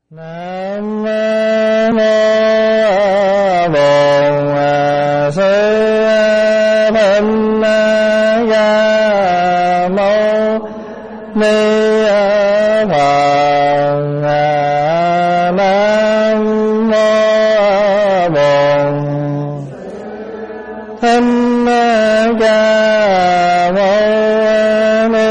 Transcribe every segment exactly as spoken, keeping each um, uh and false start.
Nam mô Bổn Sư Thích Ca Mâu Ni Phật. Nam mô Bổn Thích Ca Mâu Ni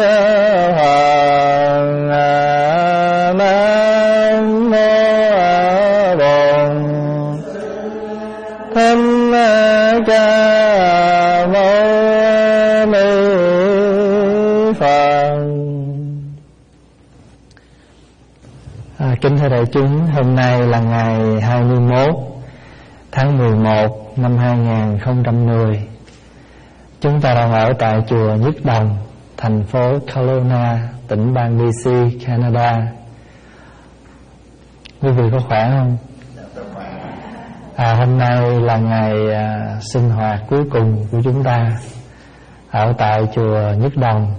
Kính thưa đại chúng, hôm nay là ngày hai mươi mốt tháng mười một năm hai nghìn không trăm mười. Chúng ta đang ở tại chùa Nhất Đồng, thành phố Kelowna, tỉnh bang bê xê, Canada. Quý vị có khỏe không? À, hôm nay là ngày à, sinh hoạt cuối cùng của chúng ta ở tại chùa Nhất Đồng.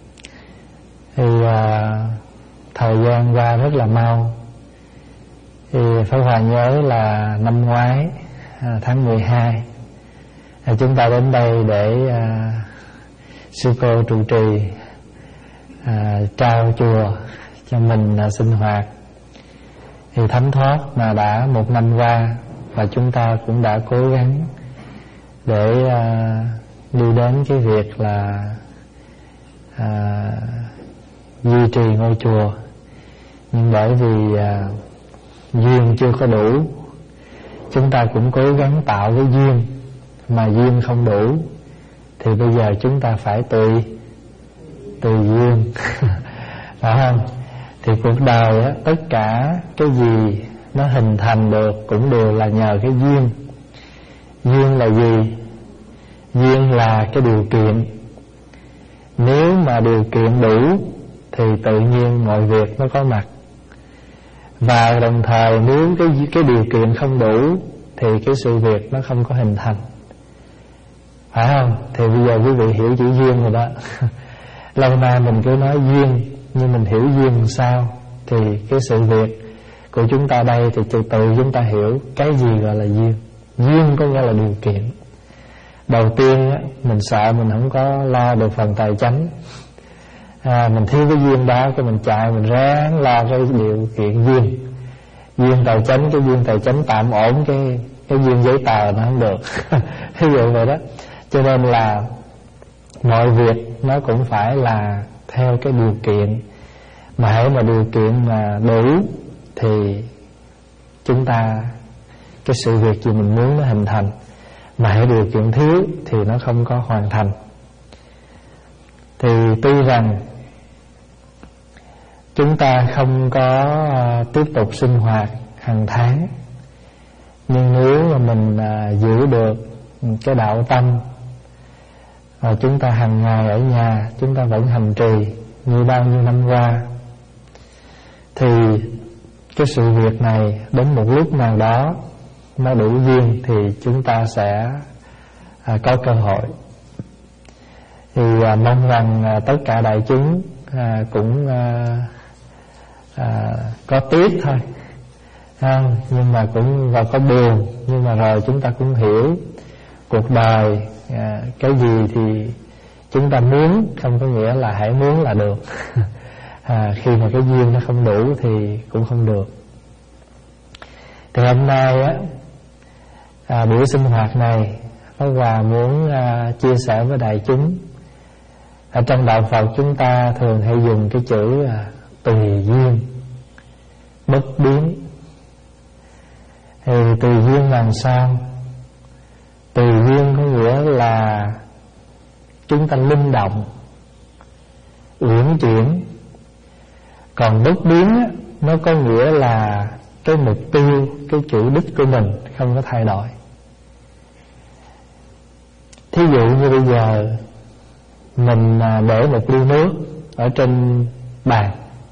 Thì à, thời gian qua rất là mau. Thì Pháp Hòa nhớ là năm ngoái à, tháng mười hai à, chúng ta đến đây để à, sư cô trụ trì à, trao chùa cho mình à, sinh hoạt. Thì thấm thoát mà đã một năm qua, và chúng ta cũng đã cố gắng để à, đi đến cái việc là à, duy trì ngôi chùa. Nhưng bởi vì à, duyên chưa có đủ, chúng ta cũng cố gắng tạo cái duyên, mà duyên không đủ thì bây giờ chúng ta phải tùy tùy duyên. Phải không? Thì cuộc đời á, tất cả cái gì nó hình thành được cũng đều là nhờ cái duyên. Duyên là gì? Duyên là cái điều kiện. Nếu mà điều kiện đủ thì tự nhiên mọi việc nó có mặt. Và đồng thời nếu cái, cái điều kiện không đủ thì cái sự việc nó không có hình thành. Phải không? Thì bây giờ quý vị hiểu chữ duyên rồi đó. Lâu nay mình cứ nói duyên, nhưng mình hiểu duyên làm sao thì cái sự việc của chúng ta đây thì từ từ chúng ta hiểu cái gì gọi là duyên. Duyên có nghĩa là điều kiện. Đầu tiên á, mình sợ mình không có lo được phần tài chánh, à, mình thiếu cái duyên đó, cái mình chạy mình ráng lo cái điều kiện duyên. Duyên tài chánh, cái duyên tài chánh tạm ổn, cái cái duyên giấy tờ nó không được. Ví dụ vậy đó. Cho nên là mọi việc nó cũng phải là theo cái điều kiện. Mà hãy mà điều kiện mà đủ thì chúng ta, cái sự việc gì mình muốn nó hình thành. Mà hãy điều kiện thiếu thì nó không có hoàn thành. Thì tuy rằng chúng ta không có uh, tiếp tục sinh hoạt hàng tháng, nhưng nếu mà mình uh, giữ được cái đạo tâm, và chúng ta hàng ngày ở nhà chúng ta vẫn hành trì như bao nhiêu năm qua, thì cái sự việc này đến một lúc nào đó nó đủ duyên thì chúng ta sẽ à, có cơ hội. Thì à, mong rằng à, tất cả đại chúng à, cũng à, à, có tiếc thôi, không? Nhưng mà cũng và có buồn, nhưng mà rồi chúng ta cũng hiểu cuộc đời à, cái gì thì chúng ta muốn không có nghĩa là hãy muốn là được. À, khi mà cái duyên nó không đủ thì cũng không được. Thì hôm nay á, à, buổi sinh hoạt này Pháp Hòa muốn à, chia sẻ với đại chúng. Ở trong đạo Phật chúng ta thường hay dùng cái chữ à, tùy duyên, bất biến. Thì tùy duyên làm sao? Tùy duyên có nghĩa là chúng ta linh động, uyển chuyển. Còn bất biến á, nó có nghĩa là cái mục tiêu, cái chủ đích của mình không có thay đổi. Thí dụ như bây giờ mình để một ly nước ở trên bàn.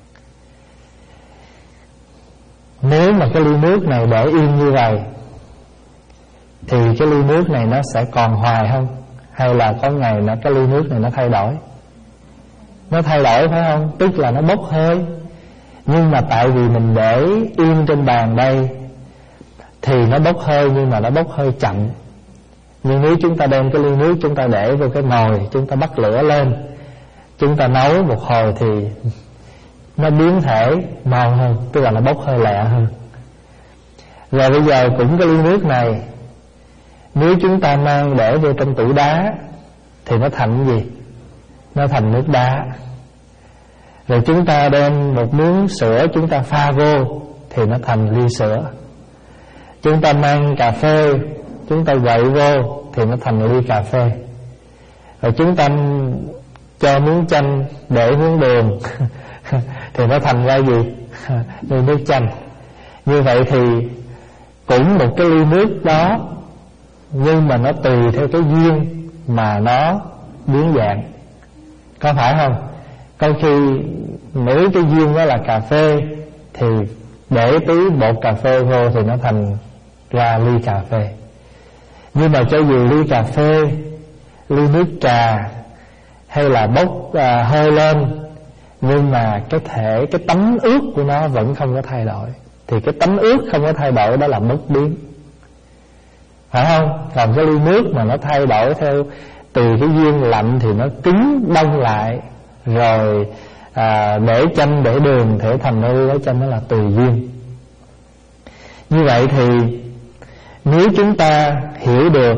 Nếu mà cái ly nước này để yên như vậy thì cái ly nước này nó sẽ còn hoài không? Hay là có ngày nó cái ly nước này nó thay đổi? Nó thay đổi phải không? Tức là nó bốc hơi. Nhưng mà tại vì mình để yên trên bàn đây thì nó bốc hơi, nhưng mà nó bốc hơi chậm. Nhưng nếu chúng ta đem cái ly nước chúng ta để vô cái nồi, chúng ta bắt lửa lên, chúng ta nấu một hồi thì nó biến thể mau hơn, tức là nó bốc hơi lẹ hơn. Rồi bây giờ cũng cái ly nước này, nếu chúng ta mang để vô trong tủ đá thì nó thành gì? Nó thành nước đá. Rồi chúng ta đem một miếng sữa chúng ta pha vô thì nó thành ly sữa. Chúng ta mang cà phê chúng ta quậy vô thì nó thành ly cà phê. Rồi chúng ta cho miếng chanh để miếng đường thì nó thành ra gì? Ly nước chanh. Như vậy thì cũng một cái ly nước đó, nhưng mà nó tùy theo cái duyên mà nó biến dạng, có phải không? Có khi nếu cái duyên đó là cà phê thì để tí bột cà phê vô thì nó thành ra ly cà phê. Nhưng mà cho dù ly cà phê, ly nước trà hay là bốc à, hơi lên, nhưng mà cái thể, cái tấm ướt của nó vẫn không có thay đổi, thì cái tấm ướt không có thay đổi đó là bất biến, phải không? Còn cái ly nước mà nó thay đổi theo từ cái duyên lạnh thì nó cứng đông lại, rồi à, để chanh để đường thể thành ly đó chanh, nó là tùy duyên. Như vậy thì nếu chúng ta hiểu được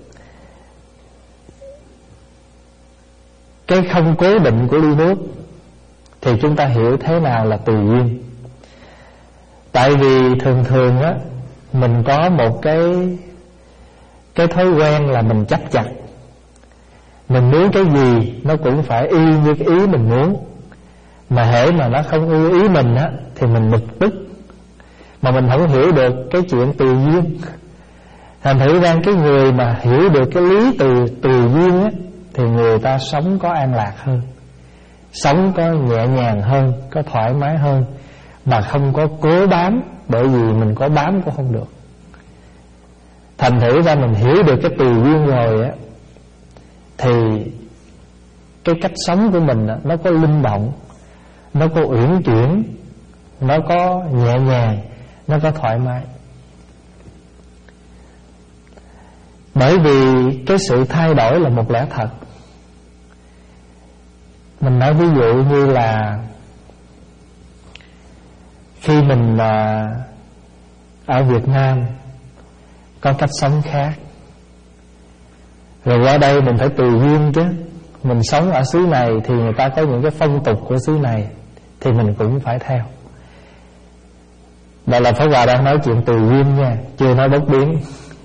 cái không cố định của ly nước thì chúng ta hiểu thế nào là tùy duyên. Tại vì thường thường á, mình có một cái cái thói quen là mình chấp chặt. Mình muốn cái gì nó cũng phải y như cái ý mình muốn, mà hễ mà nó không ưa ý mình á thì mình bực tức, mà mình không hiểu được cái chuyện tùy duyên. Thành thử ra cái người mà hiểu được cái lý từ tùy duyên á thì người ta sống có an lạc hơn, sống có nhẹ nhàng hơn, có thoải mái hơn, mà không có cố bám, bởi vì mình có bám cũng không được. Thành thử ra mình hiểu được cái tùy duyên rồi á thì cái cách sống của mình á, nó có linh động, nó có uyển chuyển, nó có nhẹ nhàng, nó có thoải mái. Bởi vì cái sự thay đổi là một lẽ thật. Mình nói ví dụ như là khi mình à, ở Việt Nam có cách sống khác, rồi qua đây mình phải tùy duyên chứ. Mình sống ở xứ này thì người ta có những cái phong tục của xứ này thì mình cũng phải theo. Đây là Pháp Hòa đang nói chuyện tùy duyên nha, chưa nói bất biến.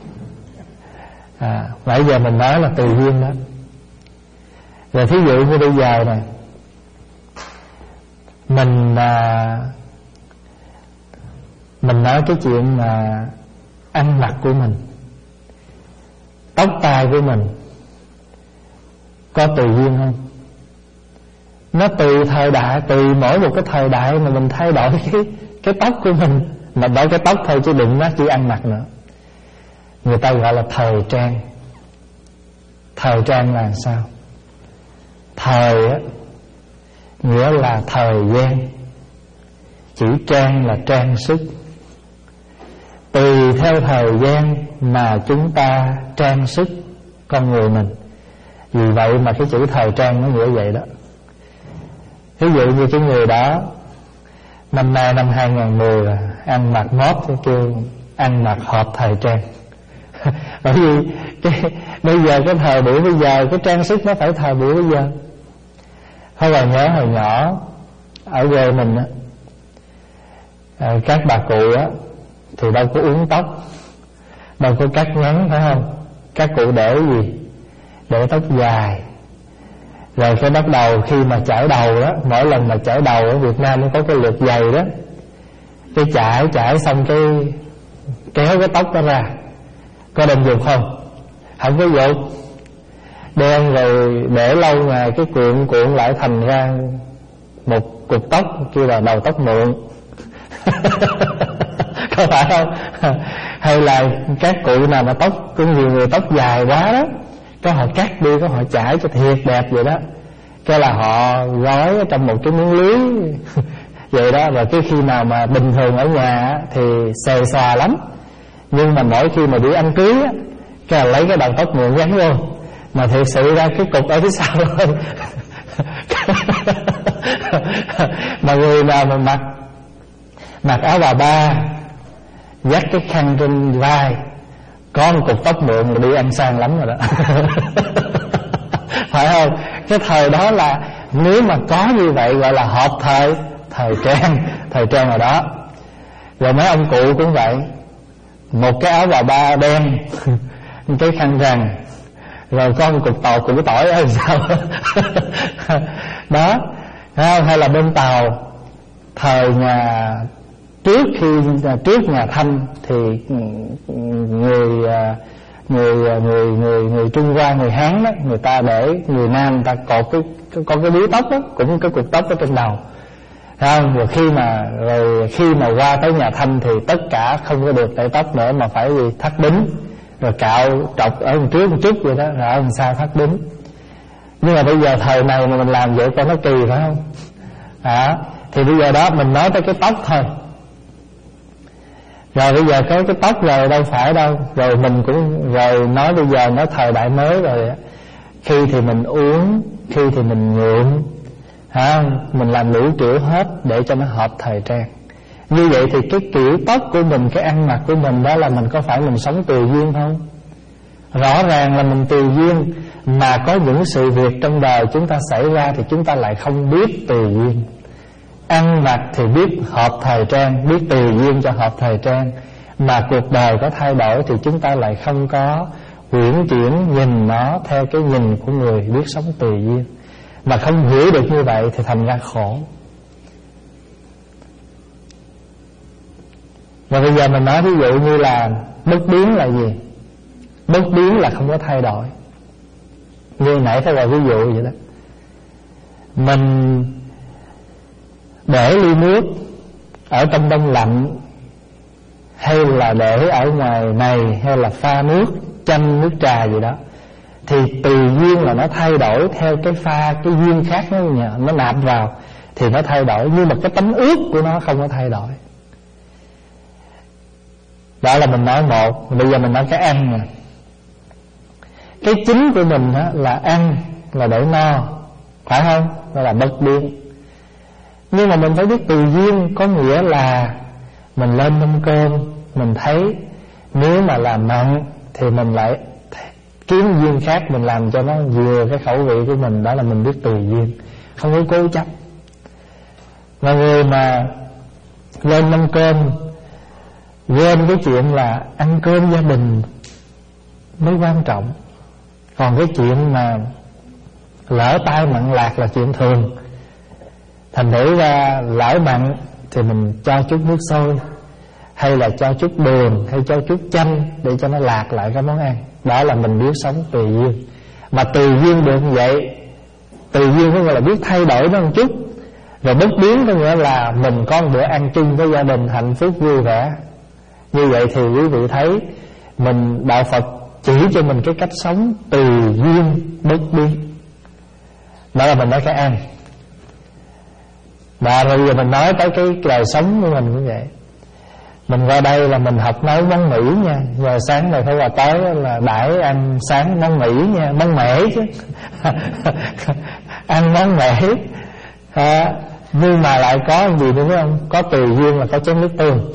À, nãy giờ mình nói là tùy duyên đó. Rồi thí dụ như bây giờ này, Mình à, Mình nói cái chuyện mà ăn mặc của mình, tóc tai của mình có tùy duyên không? Nó tùy thời đại, tùy mỗi một cái thời đại mà mình thay đổi cái, cái tóc của mình. Mà đổi cái tóc thôi chứ đừng nói chỉ ăn mặc nữa. Người ta gọi là thời trang. Thời trang là sao? Thời á nghĩa là thời gian, chữ trang là trang sức. Tùy theo thời gian mà chúng ta trang sức con người mình. Vì vậy mà cái chữ thời trang nó nghĩa vậy đó. Ví dụ như cái người đó năm nay năm hai không một không là ăn mặc mót, cái kêu ăn mặc hợp thời trang. Bởi vì cái, bây giờ cái thời buổi bây giờ cái trang sức nó phải thời buổi bây giờ. Thôi là nhớ hồi nhỏ ở quê mình á, à, các bà cụ á thì đâu có uốn tóc, đâu có cắt ngắn, phải không? Các cụ để gì? Để tóc dài. Rồi cái bắt đầu khi mà chải đầu đó, mỗi lần mà chải đầu ở Việt Nam nó có cái lượt dày đó, cái chải chải xong cái kéo cái tóc đó ra. Có đem dục không? Không có dục. Đen rồi để lâu ngày cái cuộn cuộn lại thành ra một cục tóc, kêu là đầu tóc mượn. Có phải không? Hay là các cụ nào mà tóc, có nhiều người tóc dài quá đó, có họ cắt đi, có họ chải cho thiệt đẹp vậy đó, cái là họ gói trong một cái miếng lưới vậy đó. Rồi cái khi nào mà bình thường ở nhà thì xề xòa lắm, nhưng mà mỗi khi mà đi ăn cưới á, cái là lấy cái đầu tóc mượn gắn vô, mà thiệt sự ra cái cục ở phía sau thôi. Mà người nào mà mặc mặc áo bà ba, dắt cái khăn trên vai, có một cục tóc mượn là đi ăn sang lắm rồi đó. Phải không? Cái thời đó là nếu mà có như vậy gọi là hợp thời, thời trang, thời trang rồi đó. Rồi mấy ông cụ cũng vậy, một cái áo bà ba đen, cái khăn rằn, rồi có một cục tàu củ tỏi ở sao. Đó, hay là bên Tàu, thời nhà trước khi trước nhà Thanh thì người người người người người Trung Hoa, người Hán đó, người ta để người Nam người ta cột cái có cái búi tóc đó, cũng cái cục tóc ở trên đầu, không? Rồi khi mà rồi khi mà qua tới nhà Thanh thì tất cả không có được để tóc nữa, mà phải gì thắt đính, rồi cạo trọc ở trước một chút vậy đó, rồi làm sao thắt đính. Nhưng mà bây giờ thời này mà mình làm vậy coi nó kỳ phải không? À, thì bây giờ đó mình nói tới cái tóc thôi. Rồi bây giờ có cái tóc rồi đâu phải đâu. Rồi mình cũng rồi nói bây giờ nói thời đại mới rồi. Khi thì mình uống, khi thì mình nhuộm, à, mình làm đủ kiểu hết để cho nó hợp thời trang. Như vậy thì cái kiểu tóc của mình, cái ăn mặc của mình đó là mình có phải mình sống tùy duyên không? Rõ ràng là mình tùy duyên, mà có những sự việc trong đời chúng ta xảy ra thì chúng ta lại không biết tùy duyên. Ăn mặc thì biết hợp thời trang, biết tùy duyên cho hợp thời trang, mà cuộc đời có thay đổi thì chúng ta lại không có uyển chuyển nhìn nó theo cái nhìn của người biết sống tùy duyên. Mà không hiểu được như vậy thì thành ra khổ. Và bây giờ mình nói ví dụ như là bất biến là gì? Bất biến là không có thay đổi. Như nãy tôi gọi ví dụ vậy đó. Mình để ly nước ở trong đông lạnh, hay là để ở ngoài này, hay là pha nước chanh, nước trà gì đó, thì tùy duyên là nó thay đổi theo cái pha, cái duyên khác nó, nó nạp vào thì nó thay đổi, nhưng mà cái tánh ướt của nó không có thay đổi. Đó là mình nói một. Bây giờ mình nói cái ăn nè. Cái chính của mình á, là ăn, là để no, phải không? Đó là bất biến. Nhưng mà mình phải biết tùy duyên, có nghĩa là mình lên mâm cơm, mình thấy nếu mà làm mặn thì mình lại kiếm duyên khác mình làm cho nó vừa cái khẩu vị của mình. Đó là mình biết tùy duyên, không có cố chấp. Và người mà lên mâm cơm quên cái chuyện là ăn cơm gia đình mới quan trọng, còn cái chuyện mà lỡ tay mặn lạc là chuyện thường. Thành thử ra lỡ mặn thì mình cho chút nước sôi, hay là cho chút đường, hay cho chút chanh để cho nó lạc lại cái món ăn. Đó là mình biết sống tùy duyên. Mà tùy duyên được như vậy, tùy duyên có nghĩa là biết thay đổi nó một chút. Rồi bất biến có nghĩa là mình có một bữa ăn chung với gia đình hạnh phúc vui vẻ. Như vậy thì quý vị thấy mình, đạo Phật chỉ cho mình cái cách sống tùy duyên bất biến. Đó là mình nói cái ăn. Và rồi giờ mình nói tới cái đời sống của mình cũng vậy. Mình qua đây là mình học nấu món Mỹ nha. Giờ sáng này phải qua tới là đãi ăn sáng món Mỹ nha, món mẻ chứ. Ăn món mẻ à, nhưng mà lại có gì đúng không? Có tùy duyên là có chén nước tương.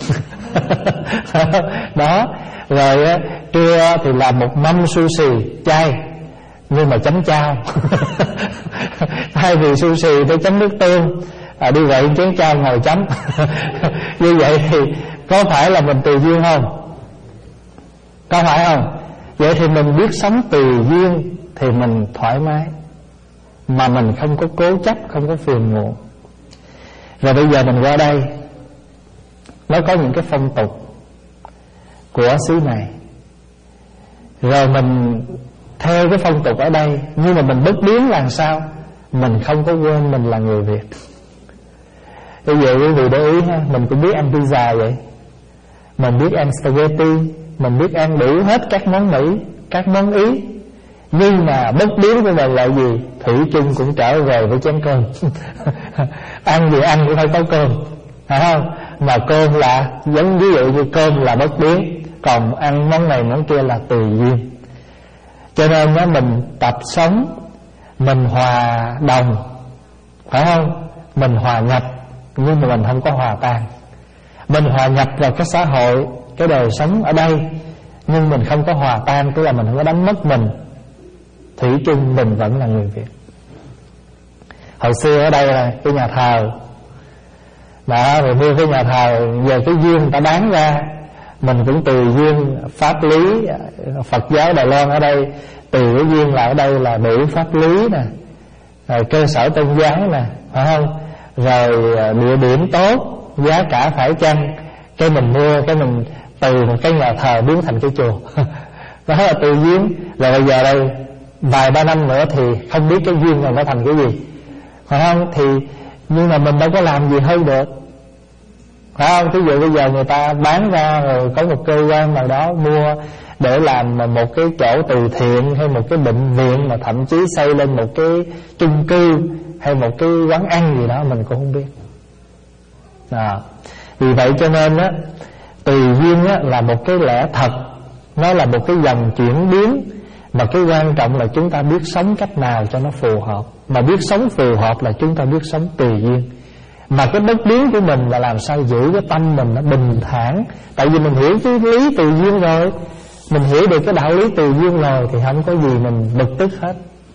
Đó. Rồi trưa thì làm một mâm sushi chay, nhưng mà chấm chao. Thay vì sushi tôi chấm nước tương, à, đi vậy chén chao ngồi chấm. Như vậy thì có phải là mình tùy duyên không? Có phải không? Vậy thì mình biết sống tùy duyên thì mình thoải mái, mà mình không có cố chấp, không có phiền muộn. Rồi bây giờ mình qua đây, nó có những cái phong tục của xứ này, rồi mình theo cái phong tục ở đây, nhưng mà mình bất biến là sao? Mình không có quên mình là người Việt. Bây giờ quý vị để ý ha, mình cũng biết ăn pizza vậy, mình biết ăn spaghetti, mình biết ăn đủ hết các món Mỹ, các món Ý, Nhưng mà bất biến của mình là gì? Thủy chung cũng trở về với chén cơm. Ăn gì ăn cũng phải có cơm, phải không? Mà cơm là giống ví dụ như cơm là bất biến, còn ăn món này món kia là tùy duyên. Cho nên đó, mình tập sống, mình hòa đồng, phải không? Mình hòa nhập, nhưng mà mình không có hòa tan. Mình hòa nhập vào cái xã hội, cái đời sống ở đây, nhưng mình không có hòa tan, tức là mình không có đánh mất mình. Thủy chung mình vẫn là người Việt. Hồi xưa ở đây là cái nhà thờ đó, rồi mua cái nhà thờ, giờ cái duyên người ta bán ra, mình cũng tùy duyên pháp lý. Phật giáo Đài Loan ở đây tùy cái duyên là ở đây là đủ pháp lý nè, rồi cơ sở tôn giáo nè, phải không? Rồi địa điểm tốt, giá cả phải chăng, cái mình mua, cái mình từ một cái nhà thờ biến thành cái chùa. Đó là tùy duyên. Rồi bây giờ đây vài ba năm nữa thì không biết cái duyên này nó thành cái gì, phải không? Thì nhưng mà mình đâu có làm gì hơn được, phải không? Ví dụ bây giờ người ta bán ra rồi có một cơ quan nào đó mua để làm một cái chỗ từ thiện, hay một cái bệnh viện, mà thậm chí xây lên một cái chung cư hay một cái quán ăn gì đó, mình cũng không biết. À, vì vậy cho nên á, tùy duyên á là một cái lẽ thật, nó là một cái dòng chuyển biến. Mà cái quan trọng là chúng ta biết sống cách nào cho nó phù hợp. Mà biết sống phù hợp là chúng ta biết sống tùy duyên. Mà cái bất biến của mình là làm sao giữ cái tâm mình nó bình thản. Tại vì mình hiểu cái lý tùy duyên rồi, mình hiểu được cái đạo lý tùy duyên rồi, thì không có gì mình bực tức hết.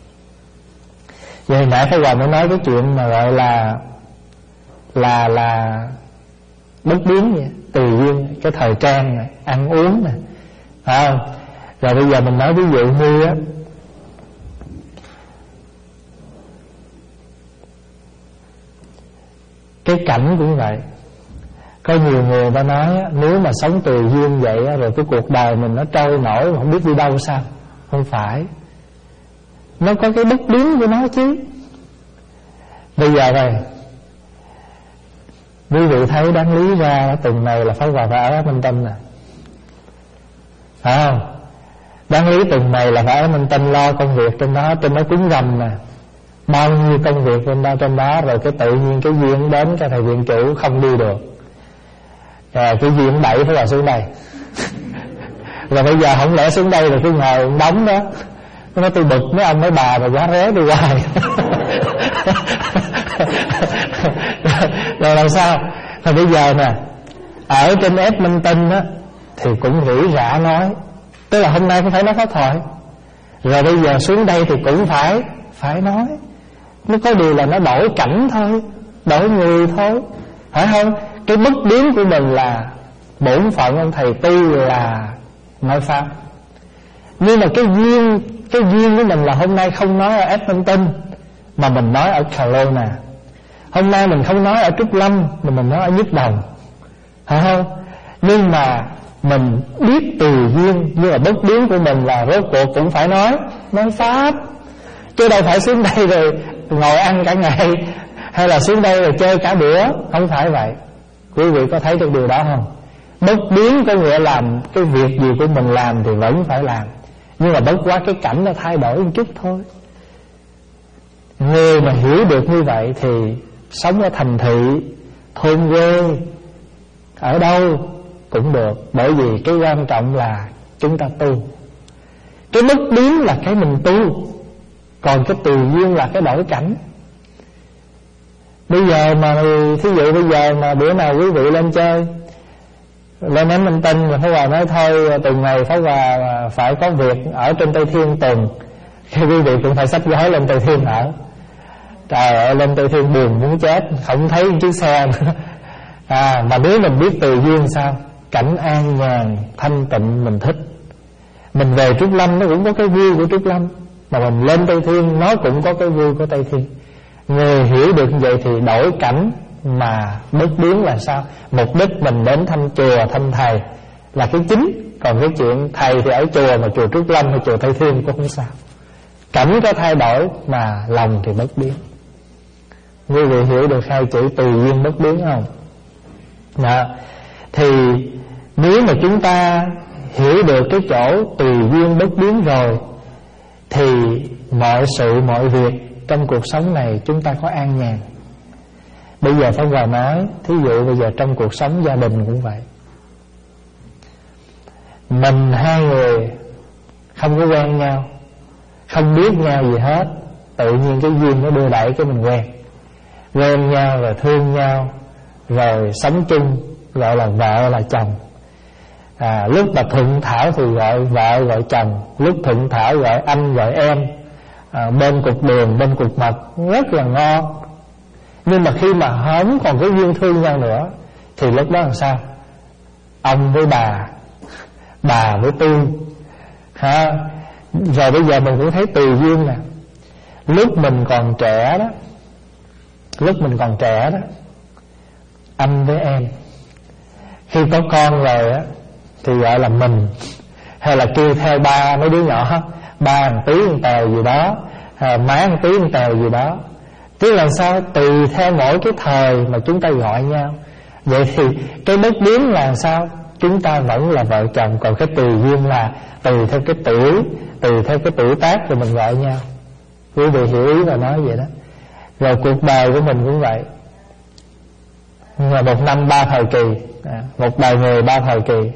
Vậy nãy Pháp Hòa mới nói cái chuyện mà gọi là Là là bất biến vậy, tùy duyên, cái thời trang này, ăn uống nè, phải không? Rồi bây giờ mình nói ví dụ như á, cái cảnh cũng vậy. Có nhiều người ta nói á, nếu mà sống tùy duyên vậy á, rồi cái cuộc đời mình nó trôi nổi, không biết đi đâu sao. Không phải, nó có cái bất biến của nó chứ. Bây giờ này, quý vị thấy đáng lý ra tuần này là Pháp Hòa phải ở Minh Tân nè, phải không? Đáng lý tuần này là phải ở Minh Tân lo công việc trên đó, trên đó cúng rằm nè, bao nhiêu công việc trên đó trên đó. Rồi cái tự nhiên cái duyên đến, cái thầy viện chủ không đi được, à, cái duyên đẩy Pháp Hòa xuống đây. Rồi bây giờ không lẽ xuống đây rồi cứ ngồi đóng đó. Nó nói tôi bực mấy ông mấy bà mà giá ré đi hoài. Rồi làm sao? Rồi bây giờ nè, ở trên Edmonton á thì cũng rỉ rả nói, tức là hôm nay cũng phải nói pháp thoại. Rồi bây giờ xuống đây thì cũng phải Phải nói. Nó có điều là nó đổi cảnh thôi, đổi người thôi, phải không? Cái bất biến của mình là bổn phận ông thầy tu là nói pháp. Nhưng mà cái duyên Cái duyên của mình là hôm nay không nói ở Edmonton, mà mình nói ở Kelowna. Hôm nay mình không nói ở Trúc Lâm, mà mình nói ở Nhất Đồng, phải không? Nhưng mà mình biết tùy duyên. Nhưng mà bất biến của mình là rốt cuộc cũng phải nói Nói pháp. Chứ đâu phải xuống đây rồi ngồi ăn cả ngày, hay là xuống đây rồi chơi cả bữa. Không phải vậy. Quý vị có thấy được điều đó không? Bất biến có nghĩa làm cái việc gì của mình làm thì vẫn phải làm, nhưng mà bất quá cái cảnh nó thay đổi một chút thôi. Người mà hiểu được như vậy thì sống ở thành thị, thôn quê, ở đâu cũng được. Bởi vì cái quan trọng là chúng ta tu. Cái bất biến là cái mình tu, còn cái tùy duyên là cái đổi cảnh. Bây giờ mà thí dụ bây giờ mà bữa nào quý vị lên chơi, lên đến Minh Tinh, rồi Pháp Hòa nói thôi tuần này Pháp Hòa phải có việc ở trên Tây Thiên tuần, thì quý vị cũng phải xách gói lên Tây Thiên ở. Trời ơi, lên Tây Thiên buồn muốn chết, không thấy chiếc xe nữa. À, mà nếu mình biết tùy duyên sao? Cảnh an nhàn, thanh tịnh mình thích. Mình về Trúc Lâm nó cũng có cái vui của Trúc Lâm, mà mình lên Tây Thiên nó cũng có cái vui của Tây Thiên. Người hiểu được như vậy thì đổi cảnh mà bất biến là sao? Mục đích mình đến thăm chùa, thăm thầy là cái chính. Còn cái chuyện thầy thì ở chùa, mà chùa Trúc Lâm hay chùa Tây Thiên cũng không sao. Cảnh có thay đổi mà lòng thì bất biến. Quý vị hiểu được hai chữ tùy duyên bất biến không? Đó. Thì nếu mà chúng ta hiểu được cái chỗ tùy duyên bất biến rồi, thì mọi sự mọi việc trong cuộc sống này chúng ta có an nhàn. Bây giờ Pháp Hòa nói, thí dụ bây giờ trong cuộc sống gia đình cũng vậy. Mình hai người không có quen nhau, không biết nhau gì hết, tự nhiên cái duyên nó đưa đẩy cái mình quen. Quen nhau rồi thương nhau, rồi sống chung, gọi là vợ là chồng. à, Lúc mà thuận thảo thì gọi vợ gọi chồng, lúc thuận thảo gọi anh gọi em, à, bên cục đường bên cục mật, rất là ngon. Nhưng mà khi mà không còn cái duyên thương nhau nữa thì lúc đó làm sao? Ông với bà, bà với tôi ha. Rồi bây giờ mình cũng thấy tùy duyên nè. Lúc mình còn trẻ đó, lúc mình còn trẻ đó, anh với em. Khi có con rồi á thì gọi là mình, hay là kêu theo ba mấy đứa nhỏ, ba một tí một tèo gì đó, à, má một tí một tèo gì đó. Tức là sao? Tùy theo mỗi cái thời mà chúng ta gọi nhau. Vậy thì cái bất biến là sao? Chúng ta vẫn là vợ chồng. Còn cái tùy duyên là tùy theo cái tuổi, tùy theo cái tuổi tác rồi mình gọi nhau. Quý vị hiểu ý và nói vậy đó. Rồi cuộc đời của mình cũng vậy. Là một năm ba thời kỳ, à, một đời người ba thời kỳ.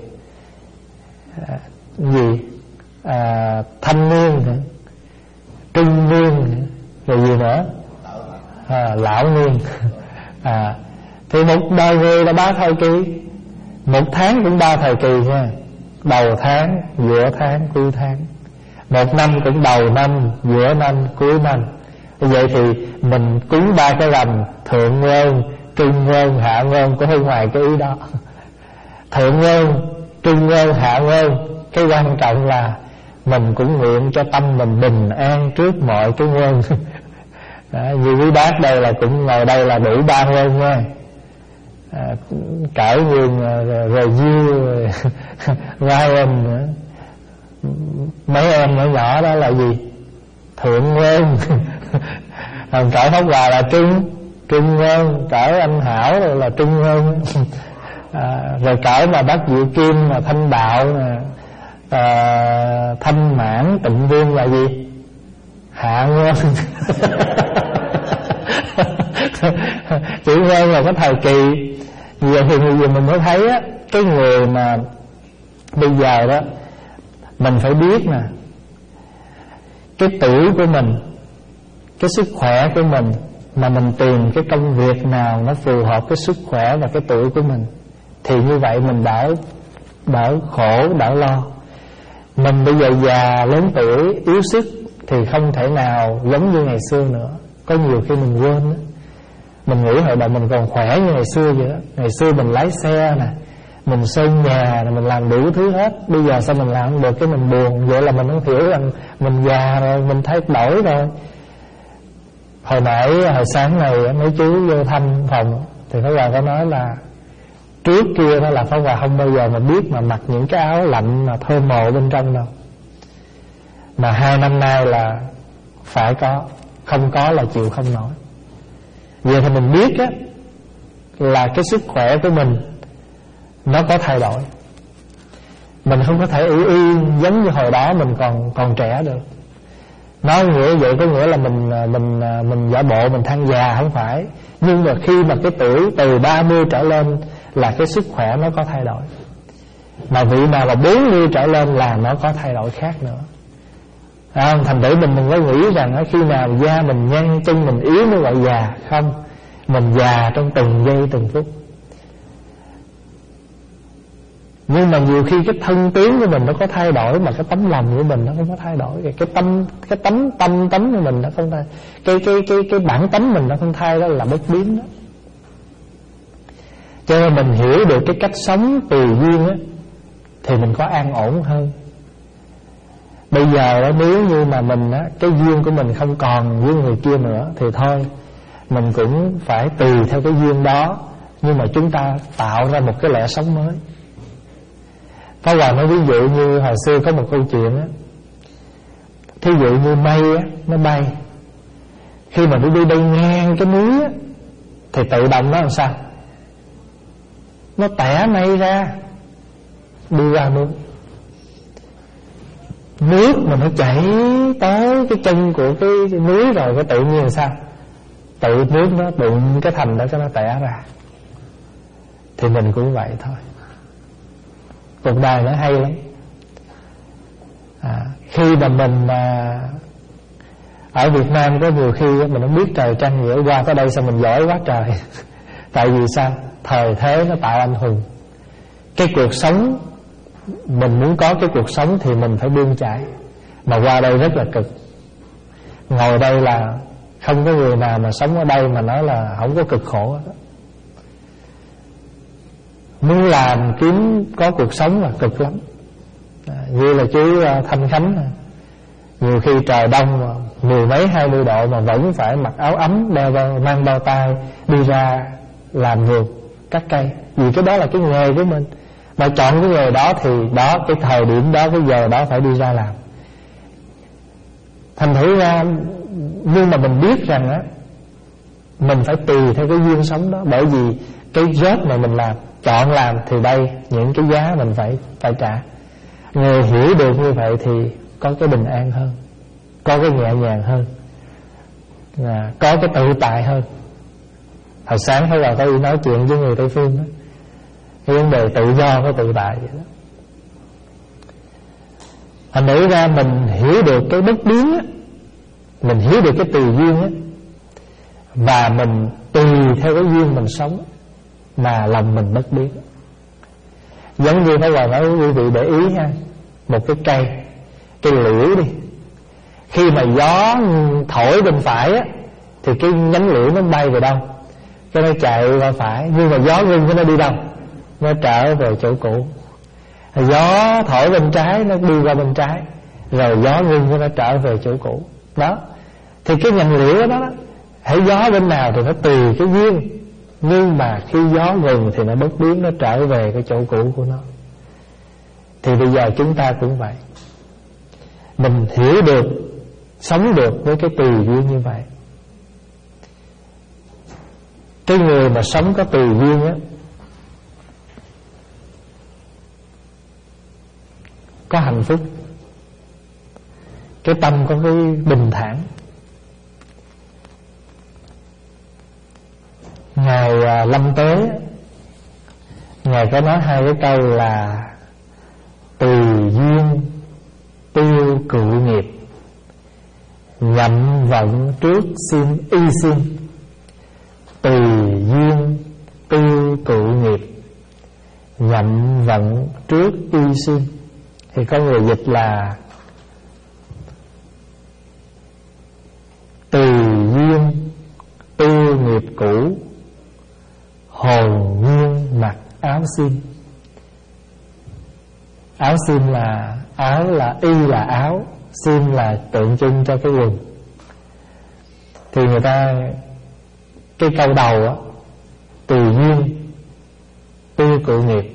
à, Gì? À, thanh niên nữa, trung niên nữa, rồi gì nữa? À, lão niên. à, Thì một đời người là ba thời kỳ. Một tháng cũng ba thời kỳ nha. Đầu tháng, giữa tháng, cuối tháng. Một năm cũng đầu năm, giữa năm, cuối năm. Vậy thì mình cúng ba cái rằm: thượng nguyên, trung nguyên, hạ nguyên, có hơi ngoài cái ý đó. Thượng nguyên, trung nguyên, hạ nguyên, cái quan trọng là mình cũng nguyện cho tâm mình bình an trước mọi cái nguyên. Đó, như quý bác đây là cũng ngồi đây là đủ ba nguyên nha. à, Cải nguyên rồi dư vai em nữa. Mấy em nhỏ nhỏ đó là gì? Thượng nguyên. Cải Pháp Hòa là trung Trung nguyên, cải anh Hảo rồi là trung nguyên. à, Rồi cải mà bác Diệu Kim là Thanh Đạo nè, à, Thanh Mãn Tịnh Viên là gì? Hạ nguyên. Chữ nguyên là cái thời kỳ. Giờ thì giờ mình mới thấy á, cái người mà bây giờ đó mình phải biết nè, cái tuổi của mình, cái sức khỏe của mình, mà mình tìm cái công việc nào nó phù hợp với sức khỏe và cái tuổi của mình, thì như vậy mình đỡ đỡ khổ, đỡ lo. Mình bây giờ già lớn tuổi yếu sức thì không thể nào giống như ngày xưa nữa. Có nhiều khi mình quên đó. Mình nghĩ hồi đầu mình còn khỏe như ngày xưa vậy đó. Ngày xưa mình lái xe nè, mình sơn nhà nè, mình làm đủ thứ hết. Bây giờ sao mình làm không được, cái mình buồn. Vậy là mình không hiểu rằng mình già rồi, mình thay đổi rồi. Hồi nãy, hồi sáng này mấy chú vô thăm phòng thì Pháp Hòa có nói là trước kia đó là Pháp Hòa không bao giờ mà biết mà mặc những cái áo lạnh mà thơm mồ bên trong đâu. Mà hai năm nay là phải có, không có là chịu không nổi. Vậy thì mình biết á, là cái sức khỏe của mình nó có thay đổi. Mình không có thể y y giống như hồi đó mình còn còn trẻ được. Nói nghĩa vậy có nghĩa là mình mình mình giả bộ mình than già, không phải. Nhưng mà khi mà cái tuổi từ ba mươi trở lên là cái sức khỏe nó có thay đổi. Mà vị nào là bốn mươi trở lên là nó có thay đổi khác nữa. À, thành thử mình mình có nghĩ rằng khi nào da mình nhăn, chân mình yếu mới gọi già. Không, mình già trong từng giây từng phút. Nhưng mà nhiều khi cái thân tướng của mình nó có thay đổi, mà cái tấm lòng của mình nó không có thay đổi. Cái tâm, cái tấm tâm tấm của mình nó không thay. Cái cái cái cái bản tánh mình nó không thay, đó là bất biến đó. Cho nên mình hiểu được cái cách sống tùy duyên á, thì mình có an ổn hơn. Bây giờ đó, nếu như mà mình á, cái duyên của mình không còn với người kia nữa thì thôi, mình cũng phải tùy theo cái duyên đó. Nhưng mà chúng ta tạo ra một cái lẽ sống mới. Pháp Hòa nói ví dụ như hồi xưa có một câu chuyện á, thí dụ như mây á, nó bay. Khi mà nó đi bay ngang cái núi á, thì tự động nó làm sao? Nó tẻ mây ra, đi ra núi. nước mà nó chảy tới cái chân của cái núi rồi, cái tự nhiên sao? Tự nước nó đụng cái thành đó cho nó tẻ ra. Thì mình cũng vậy thôi. Cuộc đời nó hay lắm. à, Khi mà mình à, ở Việt Nam có nhiều khi mình không biết trời trăng gì, qua tới đây sao mình giỏi quá trời. Tại vì sao? Thời thế nó tạo anh hùng. Cái cuộc sống, mình muốn có cái cuộc sống thì mình phải bươn chải. Mà qua đây rất là cực. Ngồi đây là không có người nào mà sống ở đây mà nói là không có cực khổ đó. Muốn làm kiếm có cuộc sống là cực lắm. à, Như là chú Thanh Khánh này, nhiều khi trời đông mà mười mấy hai mươi độ mà vẫn phải mặc áo ấm, đeo bao, mang bao tay đi ra làm vườn cắt cây. Vì cái đó là cái nghề của mình. Mà chọn cái nghề đó thì đó, cái thời điểm đó, cái giờ đó phải đi ra làm. Thành thử ra, nhưng mà mình biết rằng á, mình phải tùy theo cái duyên sống đó. Bởi vì cái job này mình làm, chọn làm thì đây, những cái giá mình phải phải trả. Người hiểu được như vậy thì có cái bình an hơn, có cái nhẹ nhàng hơn, à, có cái tự tại hơn. Hồi sáng phải vào đây nói chuyện với người Tây Phương đó, cái vấn đề tự do với tự tại vậy đó. Thành nữ ra mình hiểu được cái bất biến á, mình hiểu được cái tùy duyên á, và mình tùy theo cái duyên mình sống mà lòng mình bất biến. Giống như Pháp Hòa nói quý vị để ý ha, một cái cây, cây liễu đi, khi mà gió thổi bên phải á, thì cái nhánh liễu nó bay về đâu? Cái nó chạy qua phải. Nhưng mà gió ngưng cái nó đi đâu? Nó trở về chỗ cũ. Gió thổi bên trái nó đi qua bên trái, rồi gió ngưng cái nó trở về chỗ cũ. Đó. Thì cái nhành liễu đó, đó hãy gió bên nào thì nó tùy cái duyên. Nhưng mà khi gió ngừng thì nó bất biến, nó trở về cái chỗ cũ của nó. Thì bây giờ chúng ta cũng vậy. Mình hiểu được, sống được với cái tùy duyên như vậy. Cái người mà sống có tùy duyên á, có hạnh phúc, cái tâm có cái bình thản. Ngài Lâm Tế, Ngài có nói hai cái câu là tùy duyên tiêu cự nghiệp, nhậm vận trước xin y xin. Tùy duyên tiêu cự nghiệp, nhậm vận trước y xin. Thì có người dịch là tùy duyên tiêu nghiệp cũ, hồn nhiên mặc áo xin. Áo xin là áo, là y là áo, xin là tượng trưng cho cái quần. Thì người ta, cái câu đầu á, tùy duyên tiêu cự nghiệp.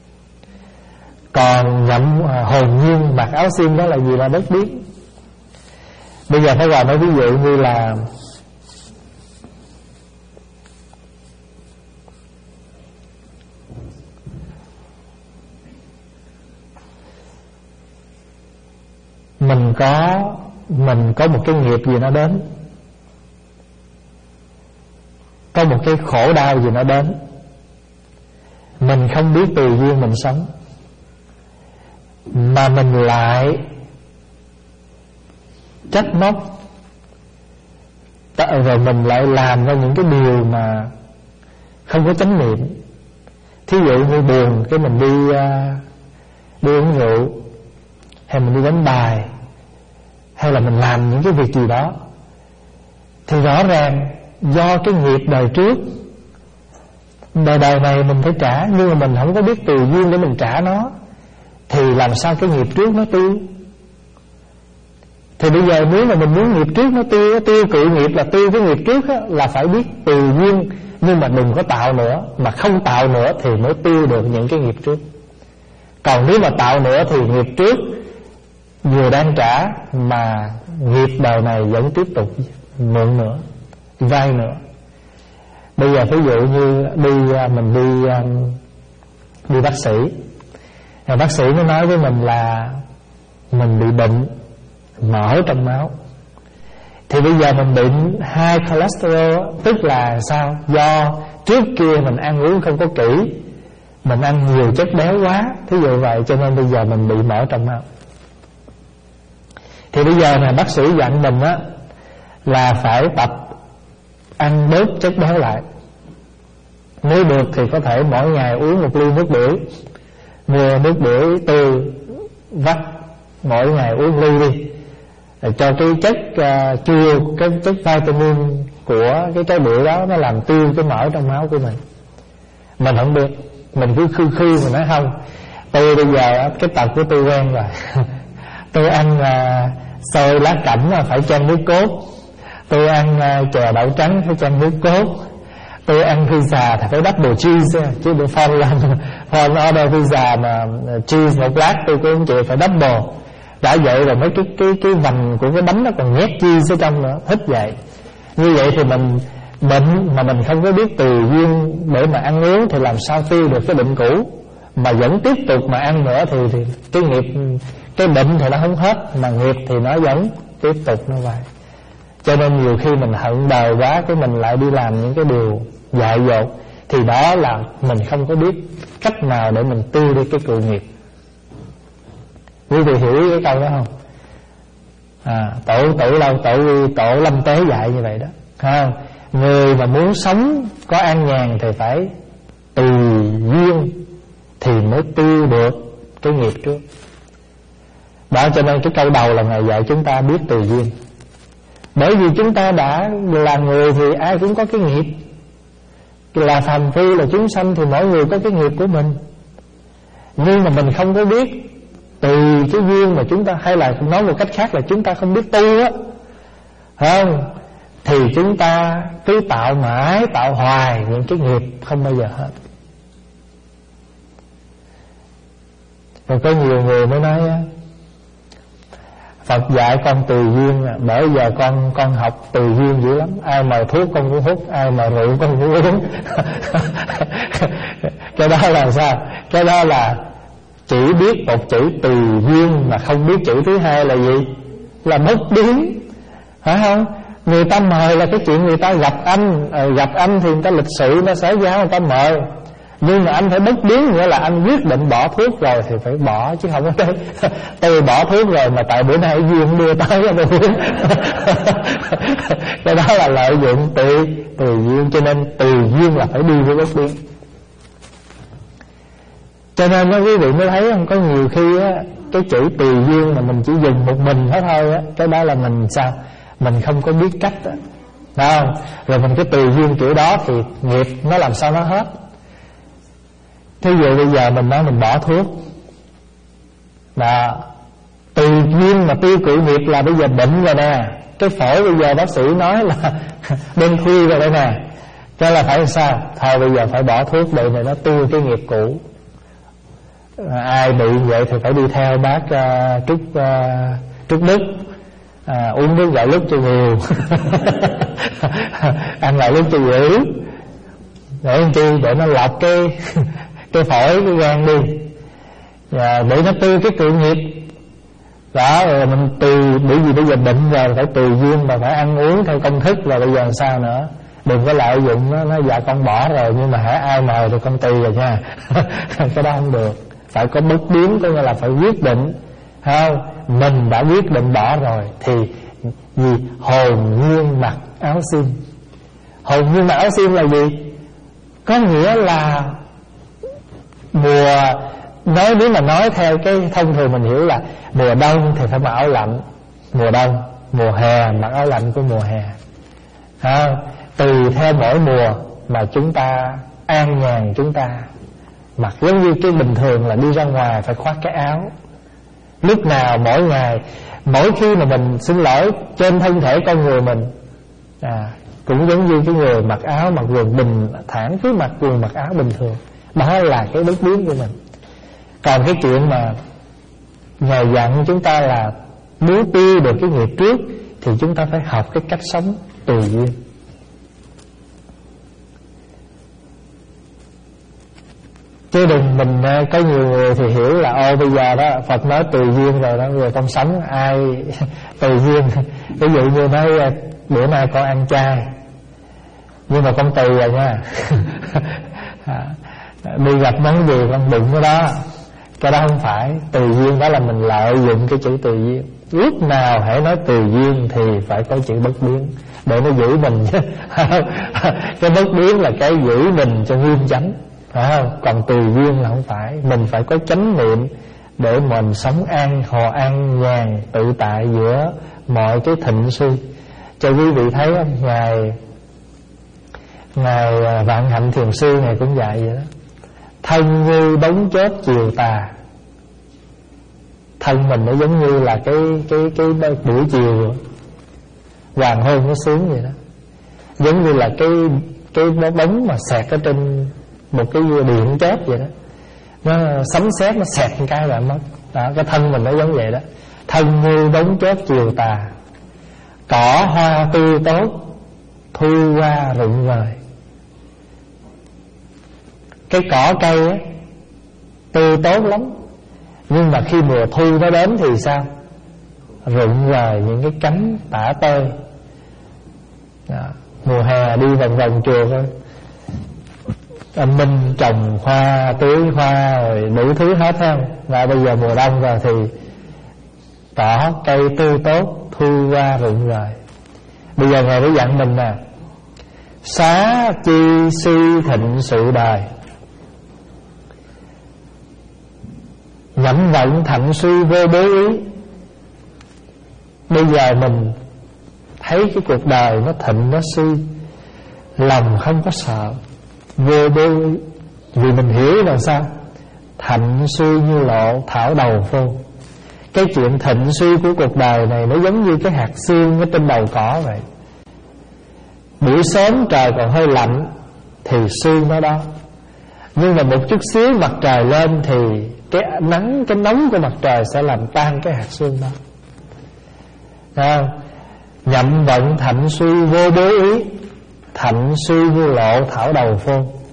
Còn nhậm hồn nhiên mặc áo xin đó là gì? Là bất biến. Bây giờ phải vào nói ví dụ như là mình có mình có một cái nghiệp gì nó đến, có một cái khổ đau gì nó đến, mình không biết tùy duyên mình sống, mà mình lại trách móc, rồi mình lại làm ra những cái điều mà không có chánh niệm. Thí dụ như buồn, cái mình đi uh, đi uống rượu, hay mình đi đánh bài, hay là mình làm những cái việc gì đó, thì rõ ràng do cái nghiệp đời trước, đời đời này mình phải trả, nhưng mà mình không có biết tùy duyên để mình trả nó, thì làm sao cái nghiệp trước nó tiêu. Thì bây giờ nếu mà mình muốn nghiệp trước nó tiêu, tiêu cự nghiệp là tiêu cái nghiệp trước á, là phải biết tùy duyên, nhưng mà đừng có tạo nữa. Mà không tạo nữa thì mới tiêu được những cái nghiệp trước. Còn nếu mà tạo nữa thì nghiệp trước vừa đang trả, mà nghiệp đời này vẫn tiếp tục mượn nữa, vay nữa. Bây giờ ví dụ như đi mình đi đi bác sĩ, bác sĩ nó nói với mình là mình bị bệnh mỡ trong máu. Thì bây giờ mình bị high cholesterol, tức là sao? Do trước kia mình ăn uống không có kỹ, mình ăn nhiều chất béo quá, thí dụ vậy, cho nên bây giờ mình bị mỡ trong máu. Thì bây giờ này bác sĩ dặn mình á là phải tập ăn bớt chất béo lại. Nếu được thì có thể mỗi ngày uống một ly nước bưởi, mua nước bưởi tươi vắt, mỗi ngày uống ly đi, để cho cái chất uh, chua, cái chất vitamin của cái trái bưởi đó nó làm tiêu cái mỡ trong máu của mình. Mình không biết, mình cứ khư khư mình nói không. Tôi bây giờ cái tật của tôi quen rồi. Tôi ăn uh, xôi lá cảnh là phải chan nước cốt. Tôi ăn uh, chè đậu trắng phải chan nước cốt. Tôi ăn pizza thì phải double cheese, chứ đừng phone lên phone order pizza mà cheese một lát tôi cũng không chịu, phải double. Đã vậy rồi mấy cái cái cái vành của cái bánh nó còn nhét cheese ở trong nữa, thích vậy. Như vậy thì mình bệnh mà mình không có biết tùy duyên để mà ăn uống thì làm sao tiêu được cái bệnh cũ, mà vẫn tiếp tục mà ăn nữa thì, thì cái nghiệp, cái bệnh thì nó không hết, mà nghiệp thì nó vẫn tiếp tục nó vậy. Cho nên nhiều khi mình hận đời quá, cái mình lại đi làm những cái điều dại dột, thì đó là mình không có biết cách nào để mình tiêu đi cái cựu nghiệp. Quý vị hiểu cái câu đó không? À, tổ tổ lâu tổ tổ lâm tế dạy như vậy đó, không? Người mà muốn sống có an nhàn thì phải tùy duyên thì mới tiêu được cái nghiệp trước. Đó, cho nên cái câu đầu là Ngài dạy chúng ta biết tùy duyên. Bởi vì chúng ta đã là người thì ai cũng có cái nghiệp, là phàm phu, là chúng sanh thì mỗi người có cái nghiệp của mình. Nhưng mà mình không có biết tùy cái duyên mà chúng ta, hay là nói một cách khác là chúng ta không biết tu á, không? Thì chúng ta cứ tạo mãi, tạo hoài những cái nghiệp không bao giờ hết. Rồi có nhiều người mới nói Phật dạy con tùy duyên, bởi giờ con con học tùy duyên dữ lắm. Ai mời thuốc con cũng hút, ai mời rượu con cũng uống. Cái đó là sao? Cái đó là chỉ biết một chữ tùy duyên mà không biết chữ thứ hai là gì? Là bất biến, phải không? Người ta mời là cái chuyện người ta gặp anh, à, gặp anh thì người ta lịch sự, nó xã giao, người ta mời. Nhưng mà anh phải bất biến, nghĩa là anh quyết định bỏ thuốc rồi thì phải bỏ, chứ không có tới tôi bỏ thuốc rồi mà tại bữa nay duyên đưa tới tôi uống. Cái đó là lợi dụng tùy tùy duyên, cho nên tùy duyên là phải đi với bất biến. Cho nên đó, quý vị mới thấy không, có nhiều khi á, cái chữ tùy duyên mà mình chỉ dùng một mình hết thôi á, cái đó là mình sao? Mình không có biết cách á, phải không? Rồi mình cái tùy duyên kiểu đó thì nghiệp nó làm sao nó hết. Thí dụ bây giờ mình nói mình bỏ thuốc, là tùy duyên mà tiêu cự nghiệp là bây giờ bệnh rồi nè. Cái phổi bây giờ bác sĩ nói là đen thui rồi đây nè. Cho là phải sao? Thôi bây giờ phải bỏ thuốc để này nó tiêu cái nghiệp cũ. À, ai bị vậy thì phải đi theo bác uh, Trúc uh, Trúc Đức, à, uống nước gạo lứt cho nhiều, ăn gạo lứt cho dữ, để làm chi? Để nó lọc cái cái phổi, cái gan đi, và để nó tiêu cái cự nghiệp. Đó, rồi mình tùy, bởi vì bây giờ bệnh rồi phải tùy duyên mà phải ăn uống theo công thức, rồi bây giờ làm sao nữa? Đừng có lợi dụng nó, nó dạ con bỏ rồi nhưng mà hả ai mời thì con tùy rồi nha. Cái đó không được, phải có bất biến, có nghĩa là phải quyết định, không? Mình đã quyết định bỏ rồi thì gì? Hồn nhiên mặc áo xiêm. Hồn nhiên mặc áo xiêm là gì? Có nghĩa là mùa, nói nếu mà nói theo cái thông thường mình hiểu là mùa đông thì phải mặc áo lạnh, mùa đông, mùa hè mặc áo lạnh của mùa hè, à, tùy theo mỗi mùa mà chúng ta an nhàn, chúng ta mặc. Giống như cái bình thường là đi ra ngoài phải khoác cái áo, lúc nào mỗi ngày, mỗi khi mà mình xin lỗi trên thân thể con người mình, à, cũng giống như cái người mặc áo mặc quần bình thản, cứ mặc quần mặc áo bình thường. Đó là cái bất biến của mình. Còn cái chuyện mà Ngài dặn chúng ta là muốn tiêu được cái nghiệp trước thì chúng ta phải học cái cách sống tùy duyên. Chứ đừng mình có nhiều người thì hiểu là ô bây giờ đó Phật nói tùy duyên rồi đó, người con sống ai tùy duyên. Ví dụ như nói bữa nay con ăn chay nhưng mà con tùy rồi nha. Đi gặp món gì con đụng cái đó. Cái đó không phải. Tùy duyên đó là mình lợi dụng cái chữ tùy duyên. Lúc nào hãy nói tùy duyên thì phải có chữ bất biến để nó giữ mình. Cái bất biến là cái giữ mình cho nghiêm chánh, phải không? Còn tùy duyên là không phải. Mình phải có chánh niệm để mình sống an hòa an nhàn tự tại giữa mọi cái thịnh suy. Cho quý vị thấy không? Ngài Ngài Vạn Hạnh Thiền Sư Ngài cũng dạy vậy đó. Thân như đống chớp chiều tà. Thân mình nó giống như là cái cái cái buổi chiều hoàng hôn nó xuống vậy đó, giống như là cái cái bóng mà xẹt ở trên một cái điện chớp vậy đó, nó sấm sét nó xẹt một cái là mất. Đó, cái thân mình nó giống vậy đó. Thân như đống chớp chiều tà, cỏ hoa tươi tốt, thu hoa rụng rời. Cái cỏ cây á tươi tốt lắm, nhưng mà khi mùa thu nó đến thì sao? Rụng rời những cái cánh tả tơi. Đó. Mùa hè đi vòng vòng chùa thôi, anh Minh trồng hoa, tưới hoa rồi đủ thứ hết không. Và bây giờ mùa đông rồi thì cỏ cây tươi tốt, thu hoa rụng rời. Bây giờ Ngài mới dặn mình nè: xá chi suy thịnh sự đời, nhậm vận thạnh suy vô bố ý. Bây giờ mình thấy cái cuộc đời nó thịnh nó suy, lòng không có sợ, vô bố ý. Vì mình hiểu là sao? Thạnh suy như lộ thảo đầu phô. Cái chuyện thịnh suy của cuộc đời này nó giống như cái hạt xương ở trên đầu cỏ vậy. Buổi sớm trời còn hơi lạnh thì sương nó đó, nhưng mà một chút xíu mặt trời lên thì cái nắng, cái nóng của mặt trời sẽ làm tan cái hạt xương đó. À, nhậm vận thạnh suy vô bố ý, thạnh suy như lộ thảo đầu phô.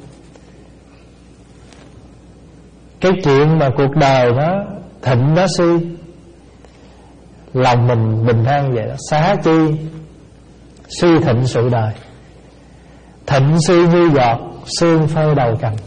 Cái chuyện mà cuộc đời nó thịnh nó suy, lòng mình bình an vậy đó. Xá chi suy thịnh sự đời, thịnh suy như giọt sương phơi đầu cành.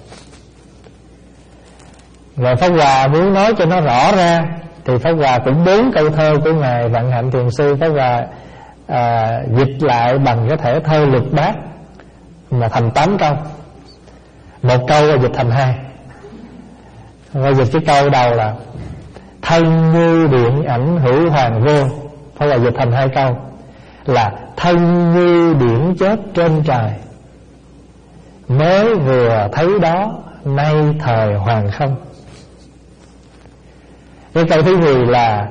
Rồi Pháp Hòa muốn nói cho nó rõ ra thì Pháp Hòa cũng bốn câu thơ của Ngài Vạn Hạnh Thiền Sư. Pháp Hòa à, dịch lại bằng cái thể thơ lục bát mà thành tám câu. Một câu là dịch thành hai. Rồi dịch cái câu đầu là thân như điện ảnh hữu hoàng vô. Pháp Hòa dịch thành hai câu là thân như điển chớp trên trời, mới vừa thấy đó nay thời hoàng không. Cái câu thứ nhì là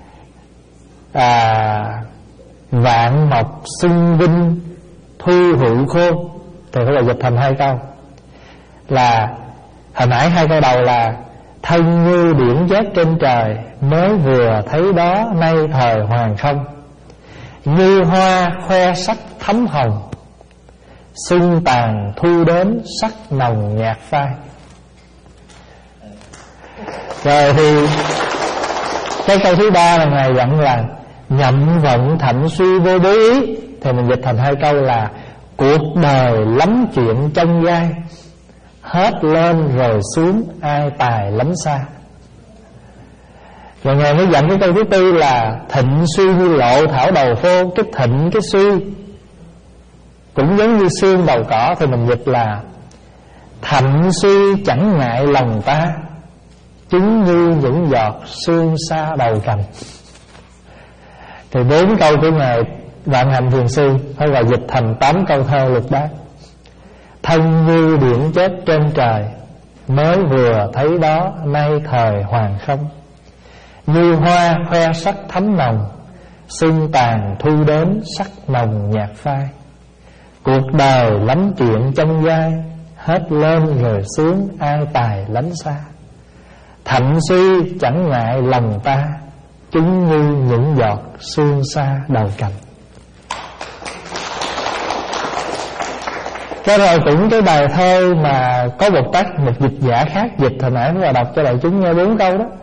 à, vạn mộc xưng vinh thu hữu khô. Thì phải là dịch thành hai câu là hồi nãy hai câu đầu là thân như điển chớp trên trời, mới vừa thấy đó nay thời hoàng không. Như hoa khoe sắc thấm hồng, xuân tàn thu đến sắc nồng nhạt phai. Rồi thì cái câu thứ ba là Ngài dặn là nhậm vận thạnh suy vô bố ý. Thì mình dịch thành hai câu là cuộc đời lắm chuyện trong gai, hết lên rồi xuống ai tài lắm xa. Rồi Ngài mới dặn cái câu thứ tư là thịnh suy như lộ thảo đầu phô. Cái thịnh cái suy cũng giống như xương đầu cỏ. Thì mình dịch là thạnh suy chẳng ngại lòng ta, chúng như những giọt sương xa đầu cành. Thì bốn câu của Ngài Vạn Hạnh Thiền Sư phải là dịch thành tám câu thơ lục bát. Thân như điển chớp trên trời, mới vừa thấy đó nay thời hoàng không. Như hoa khoe sắc thấm nồng, xuân tàn thu đến sắc nồng nhạt phai. Cuộc đời lắm chuyện trong gai, hết lên rồi xuống ai tài lánh xa. Thạnh suy chẳng ngại lòng ta, chúng như những giọt sương xa đầu cành. Cái rồi cũng cái bài thơ mà có một tác một dịch giả khác dịch hồi nãy và đọc cho đại chúng nghe bốn câu đó,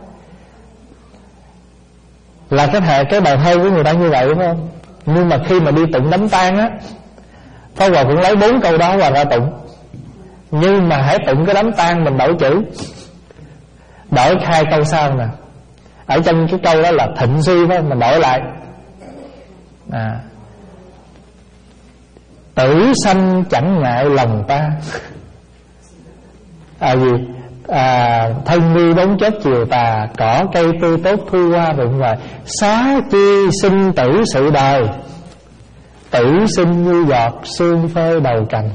là cái hệ cái bài thơ của người ta như vậy đúng không? Nhưng mà khi mà đi tụng đám tang á, Pháp Hòa cũng lấy bốn câu đó và ra tụng. Nhưng mà hãy tụng cái đám tang mình đổi chữ, đổi hai câu sau nè. Ở trong cái câu đó là thịnh suy đó, mình đổi lại à, tử sanh chẳng ngại lòng ta. À gì à, thân như đống chết chiều tà, cỏ cây tươi tốt thu hoa rụng vài, xá chi sinh tử sự đời, tử sinh như giọt sương phơi đầu cành.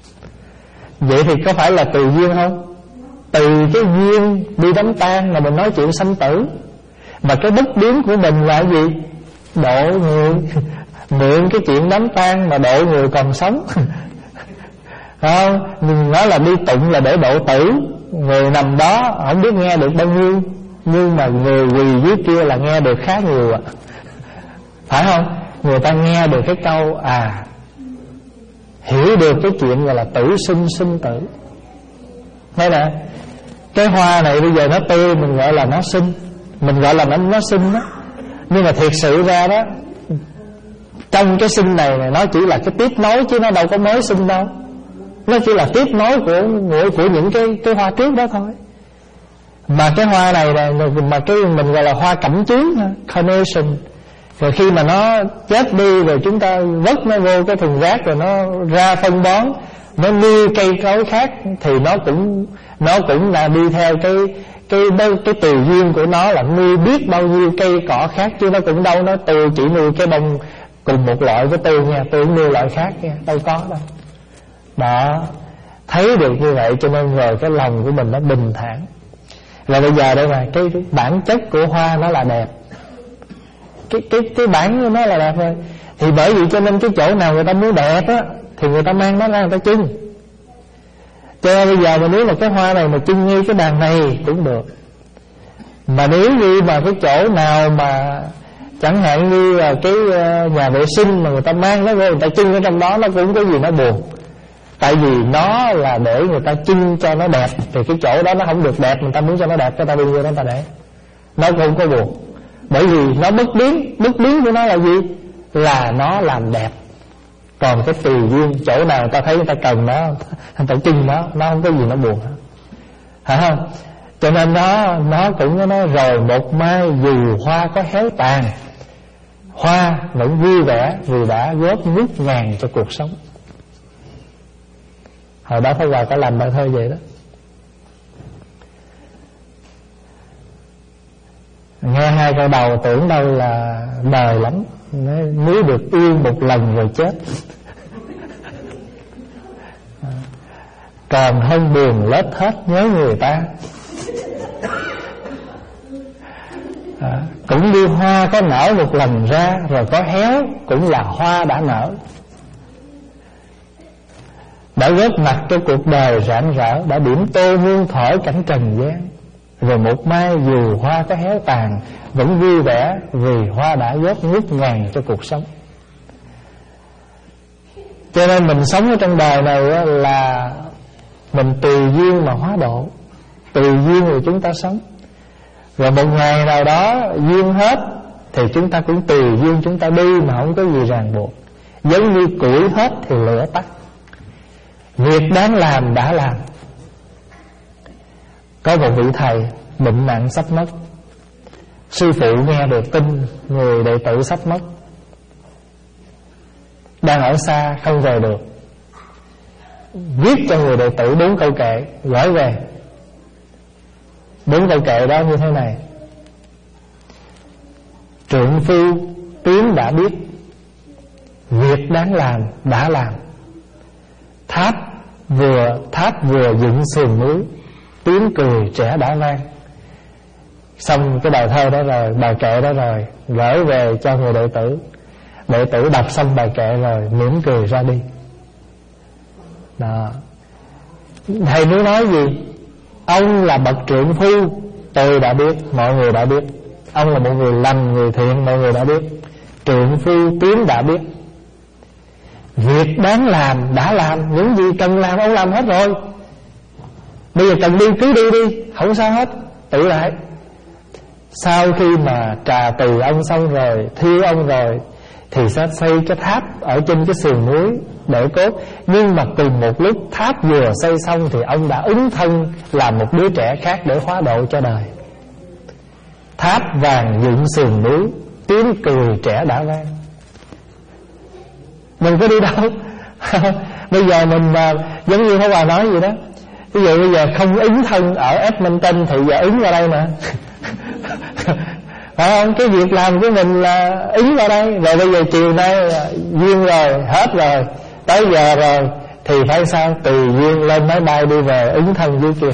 Vậy thì có phải là tùy duyên không? Từ cái duyên đi đám tang mà mình nói chuyện sanh tử. Mà cái bất biến của mình là gì? Độ người. Mượn cái chuyện đám tang mà độ người còn sống. Không, mình nói là đi tụng là để độ tử. Người nằm đó không biết nghe được bao nhiêu, nhưng mà người quỳ dưới kia là nghe được khá nhiều ạ. Phải không? Người ta nghe được cái câu à, hiểu được cái chuyện gọi là tử sinh sinh tử. Thế nè, cái hoa này bây giờ nó tươi, mình gọi là nó sinh, mình gọi là nó, nó sinh đó. Nhưng mà thiệt sự ra đó, trong cái sinh này, này nó chỉ là cái tiếp nối, chứ nó đâu có mới sinh đâu. Nó chỉ là tiếp nối của của, của những cái cái hoa trước đó thôi. Mà cái hoa này này mà cái mình gọi là hoa cẩm chướng, carnation. Rồi khi mà nó chết đi rồi chúng ta vớt nó vô cái thùng rác, rồi nó ra phân bón, nó nuôi cây cối khác, thì nó cũng nó cũng là đi theo cái cái cái, cái tùy duyên của nó, là nuôi biết bao nhiêu cây cỏ khác, chứ nó cũng đâu nó tôi chỉ nuôi cái bông cùng một loại với tôi nha, tôi nuôi loại khác nha, đâu có đâu. Đó, thấy được như vậy cho nên rồi cái lòng của mình nó bình thản. Rồi bây giờ đây mà cái bản chất của hoa nó là đẹp, cái cái cái bản của nó là đẹp thôi. Thì bởi vì cho nên cái chỗ nào người ta muốn đẹp á thì người ta mang nó ra người ta trưng. Cho nên bây giờ mà nếu mà cái hoa này mà trưng ngay cái bàn này cũng được. Mà nếu như mà cái chỗ nào mà chẳng hạn như là cái nhà vệ sinh mà người ta mang nó vô người ta trưng ở trong đó, nó cũng có gì nó buồn. Tại vì nó là để người ta trưng cho nó đẹp, thì cái chỗ đó nó không được đẹp, người ta muốn cho nó đẹp, người ta đi vô đó người ta để. Nó cũng có buồn. Bởi vì nó bất biến. Bất biến của nó là gì? Là nó làm đẹp. Còn cái tùy duyên, chỗ nào người ta thấy người ta cần nó, người ta trưng nó, nó không có gì nó buồn hết. Phải không? Cho nên nó Nó cũng có nói rồi một mai dù hoa có héo tàn, hoa vẫn vui vẻ vì đã góp ngút ngàn cho cuộc sống. Hồi đó Pháp Hòa có làm bài thơ vậy đó. Nghe hai câu đầu tưởng đâu là đời lắm, nếu được yêu một lần rồi chết. Còn hơn buồn lết hết nhớ người ta. À, cũng như hoa có nở một lần ra, rồi có héo cũng là hoa đã nở. Đã góp mặt cho cuộc đời rạng rỡ, đã điểm tô muôn thỏi cảnh trần gian. Rồi một mai dù hoa có héo tàn, vẫn vui vẻ vì hoa đã góp ngút ngàn cho cuộc sống. Cho nên mình sống ở trong đời này là mình tùy duyên mà hóa độ, tùy duyên rồi chúng ta sống. Rồi một ngày nào đó duyên hết thì chúng ta cũng tùy duyên chúng ta đi, mà không có gì ràng buộc. Giống như củi hết thì lửa tắt. Việc đáng làm đã làm. Có một vị thầy bệnh nặng sắp mất. Sư phụ nghe được tin người đệ tử sắp mất, đang ở xa không về được, viết cho người đệ tử bốn câu kệ gửi về. Bốn câu kệ đó như thế này: trượng phu tiến đã biết, việc đáng làm đã làm. Tháp vừa tháp vừa dựng sườn núi, tiếng cười trẻ đã vang. Xong cái bài thơ đó rồi, bài kệ đó rồi, gửi về cho người đệ tử. Đệ tử đọc xong bài kệ rồi mỉm cười ra đi. Đó. Thầy muốn nói gì? Ông là bậc trượng phu, tôi đã biết, mọi người đã biết. Ông là một người lành, người thiện, mọi người đã biết. Trượng phu tiến đã biết. Việc đáng làm đã làm, những gì cần làm ông làm hết rồi. Bây giờ cần đi cứ đi đi, không sao hết, tự lại. Sau khi mà trà từ ông xong rồi, thiêu ông rồi, thì sẽ xây cái tháp ở trên cái sườn núi để cốt. Nhưng mà cùng một lúc tháp vừa xây xong thì ông đã ứng thân làm một đứa trẻ khác để hóa độ cho đời. Tháp vàng dựng sườn núi, tiếng cười trẻ đã vang. Mình có đi đâu. Bây giờ mình mà giống như Pháp Hòa nói vậy đó, ví dụ bây giờ không ứng thân ở Edmonton thì giờ ứng vào đây mà. Phải không? Cái việc làm của mình là ứng vào đây. Rồi bây giờ chiều nay duyên rồi, hết rồi, tới giờ rồi, thì phải sao? Tùy duyên lên máy bay đi về ứng thân dưới kia.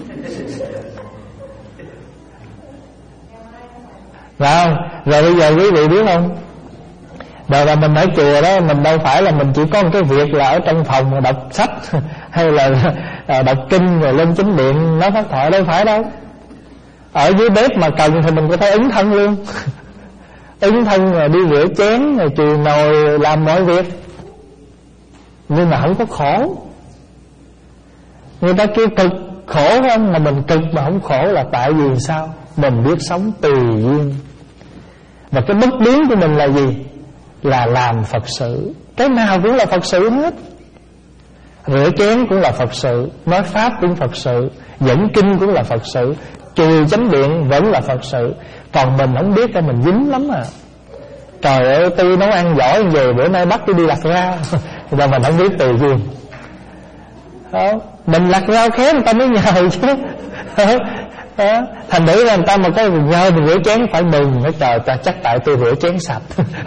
Phải không? Rồi bây giờ quý vị biết không, rồi là mình ở chùa đó, mình đâu phải là mình chỉ có một cái việc là ở trong phòng mà đọc sách hay là đọc kinh rồi lên chính điện nói pháp thoại, đâu phải đâu. Ở dưới bếp mà cần thì mình có thể ứng thân luôn. Ứng thân rồi đi rửa chén rồi chùi nồi, làm mọi việc. Nhưng mà không có khổ. Người ta kêu cực khổ không, mà mình cực mà không khổ là tại vì sao? Mình biết sống tùy duyên. Và cái bất biến của mình là gì? Là làm Phật sự. Cái nào cũng là Phật sự hết. Rửa chén cũng là Phật sự, nói pháp cũng Phật sự, dẫn kinh cũng là Phật sự, chùi chánh điện vẫn là Phật sự. Còn mình không biết là mình dính lắm à. Trời ơi, tôi nấu ăn giỏi về bữa nay bắt tôi đi lặt rau. Rồi mình không biết tùy duyên. Không, mình lặt rau khéo người ta mới nhờ chứ. Đó. Thành thử là người ta mà có nhờ mình rửa chén phải mừng. Nói trời, ta chắc tại tôi rửa chén sạch.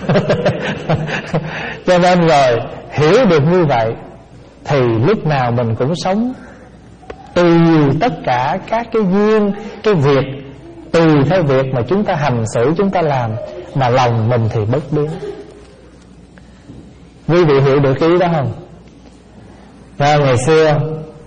Cho nên rồi hiểu được như vậy thì lúc nào mình cũng sống tùy tất cả các cái duyên, cái việc, tùy theo việc mà chúng ta hành xử, chúng ta làm, mà lòng mình thì bất biến. Quý vị hiểu được ý đó không? Và ngày xưa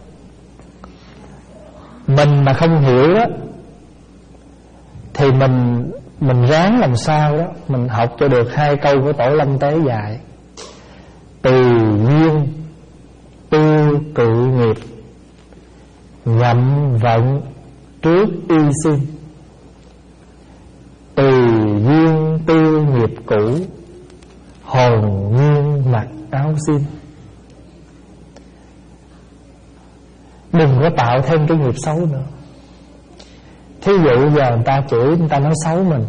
mình mà không hiểu đó thì mình mình ráng làm sao đó mình học cho được hai câu của Tổ Lâm Tế dạy: tùy duyên tu cự nghiệp, nhậm vận trước y sinh. Tùy duyên tu nghiệp cũ, hồn nhiên mặc áo xin. Đừng có tạo thêm cái nghiệp xấu nữa. Thí dụ giờ người ta chửi, người ta nói xấu mình,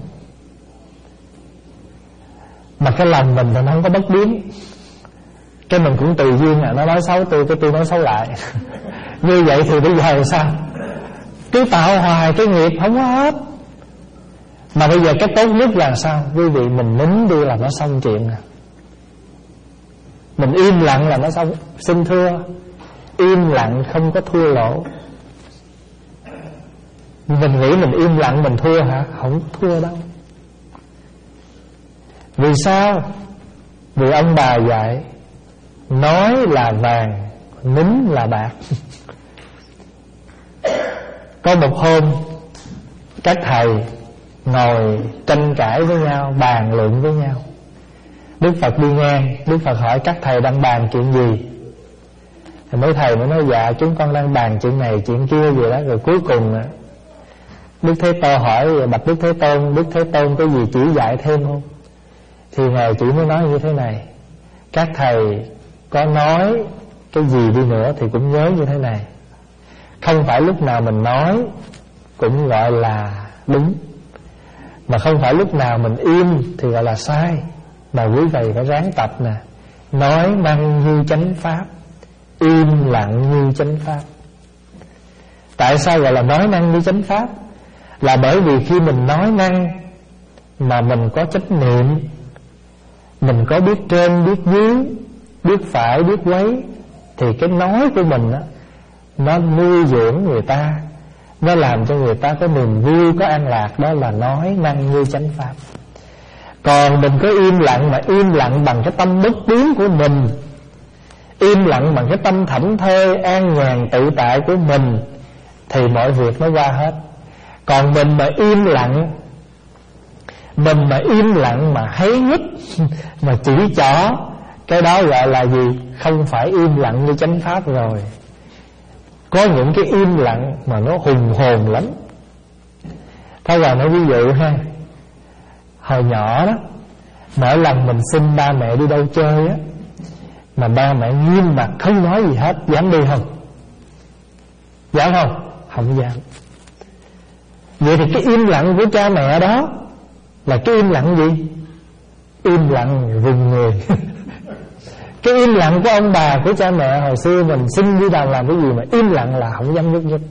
mà cái lòng mình thì nó không có bất biến, cái mình cũng tùy duyên là nó nói xấu tôi, cái tôi nói xấu lại. Như vậy thì bây giờ sao? Cứ tạo hoài cái nghiệp không có hết. Mà bây giờ cái tốt nhất là sao? Quý vị, mình nín đi là nó xong chuyện. Mình im lặng là nó xong. Xin thưa, im lặng không có thua lỗ. Mình nghĩ mình im lặng mình thua hả? Không thua đâu. Vì sao? Vì ông bà dạy nói là vàng, nín là bạc. Có một hôm các thầy ngồi tranh cãi với nhau, bàn luận với nhau. Đức Phật đi ngang, Đức Phật hỏi các thầy đang bàn chuyện gì. Thì mấy thầy mới nói dạ chúng con đang bàn chuyện này chuyện kia gì đó. Rồi cuối cùng Đức Thế Tôn hỏi bạch Đức Thế Tôn, Đức Thế Tôn có gì chỉ dạy thêm không? Thì Ngài chỉ mới nói như thế này: các thầy có nói cái gì đi nữa thì cũng nhớ như thế này: không phải lúc nào mình nói cũng gọi là đúng, mà không phải lúc nào mình im thì gọi là sai. Mà quý vị phải ráng tập nè: nói năng như chánh pháp, im lặng như chánh pháp. Tại sao gọi là nói năng như chánh pháp? Là bởi vì khi mình nói năng mà mình có chánh niệm, mình có biết trên biết dưới, biết phải biết quấy, thì cái nói của mình á, nó nuôi dưỡng người ta, nó làm cho người ta có niềm vui, có an lạc. Đó là nói năng như chánh pháp. Còn mình có im lặng, mà im lặng bằng cái tâm bất biến của mình, im lặng bằng cái tâm thảnh thơi an nhàn tự tại của mình, thì mọi việc nó qua hết. Còn mình mà im lặng, mình mà im lặng mà hấy nhích, mà chỉ trỏ, Cái đó gọi là gì? Không phải im lặng như chánh pháp rồi. Có những cái im lặng mà nó hùng hồn lắm. Thôi vào nói ví dụ ha, hồi nhỏ đó, mỗi lần mình xin ba mẹ đi đâu chơi á, mà ba mẹ nghiêm mặt không nói gì hết, dám đi không? Dám không? Không dám. Vậy thì cái im lặng của cha mẹ đó là cái im lặng gì? Im lặng rùng người. Cái im lặng của ông bà, của cha mẹ hồi xưa mình xin đi đâu làm cái gì mà im lặng là không dám nhúc nhích.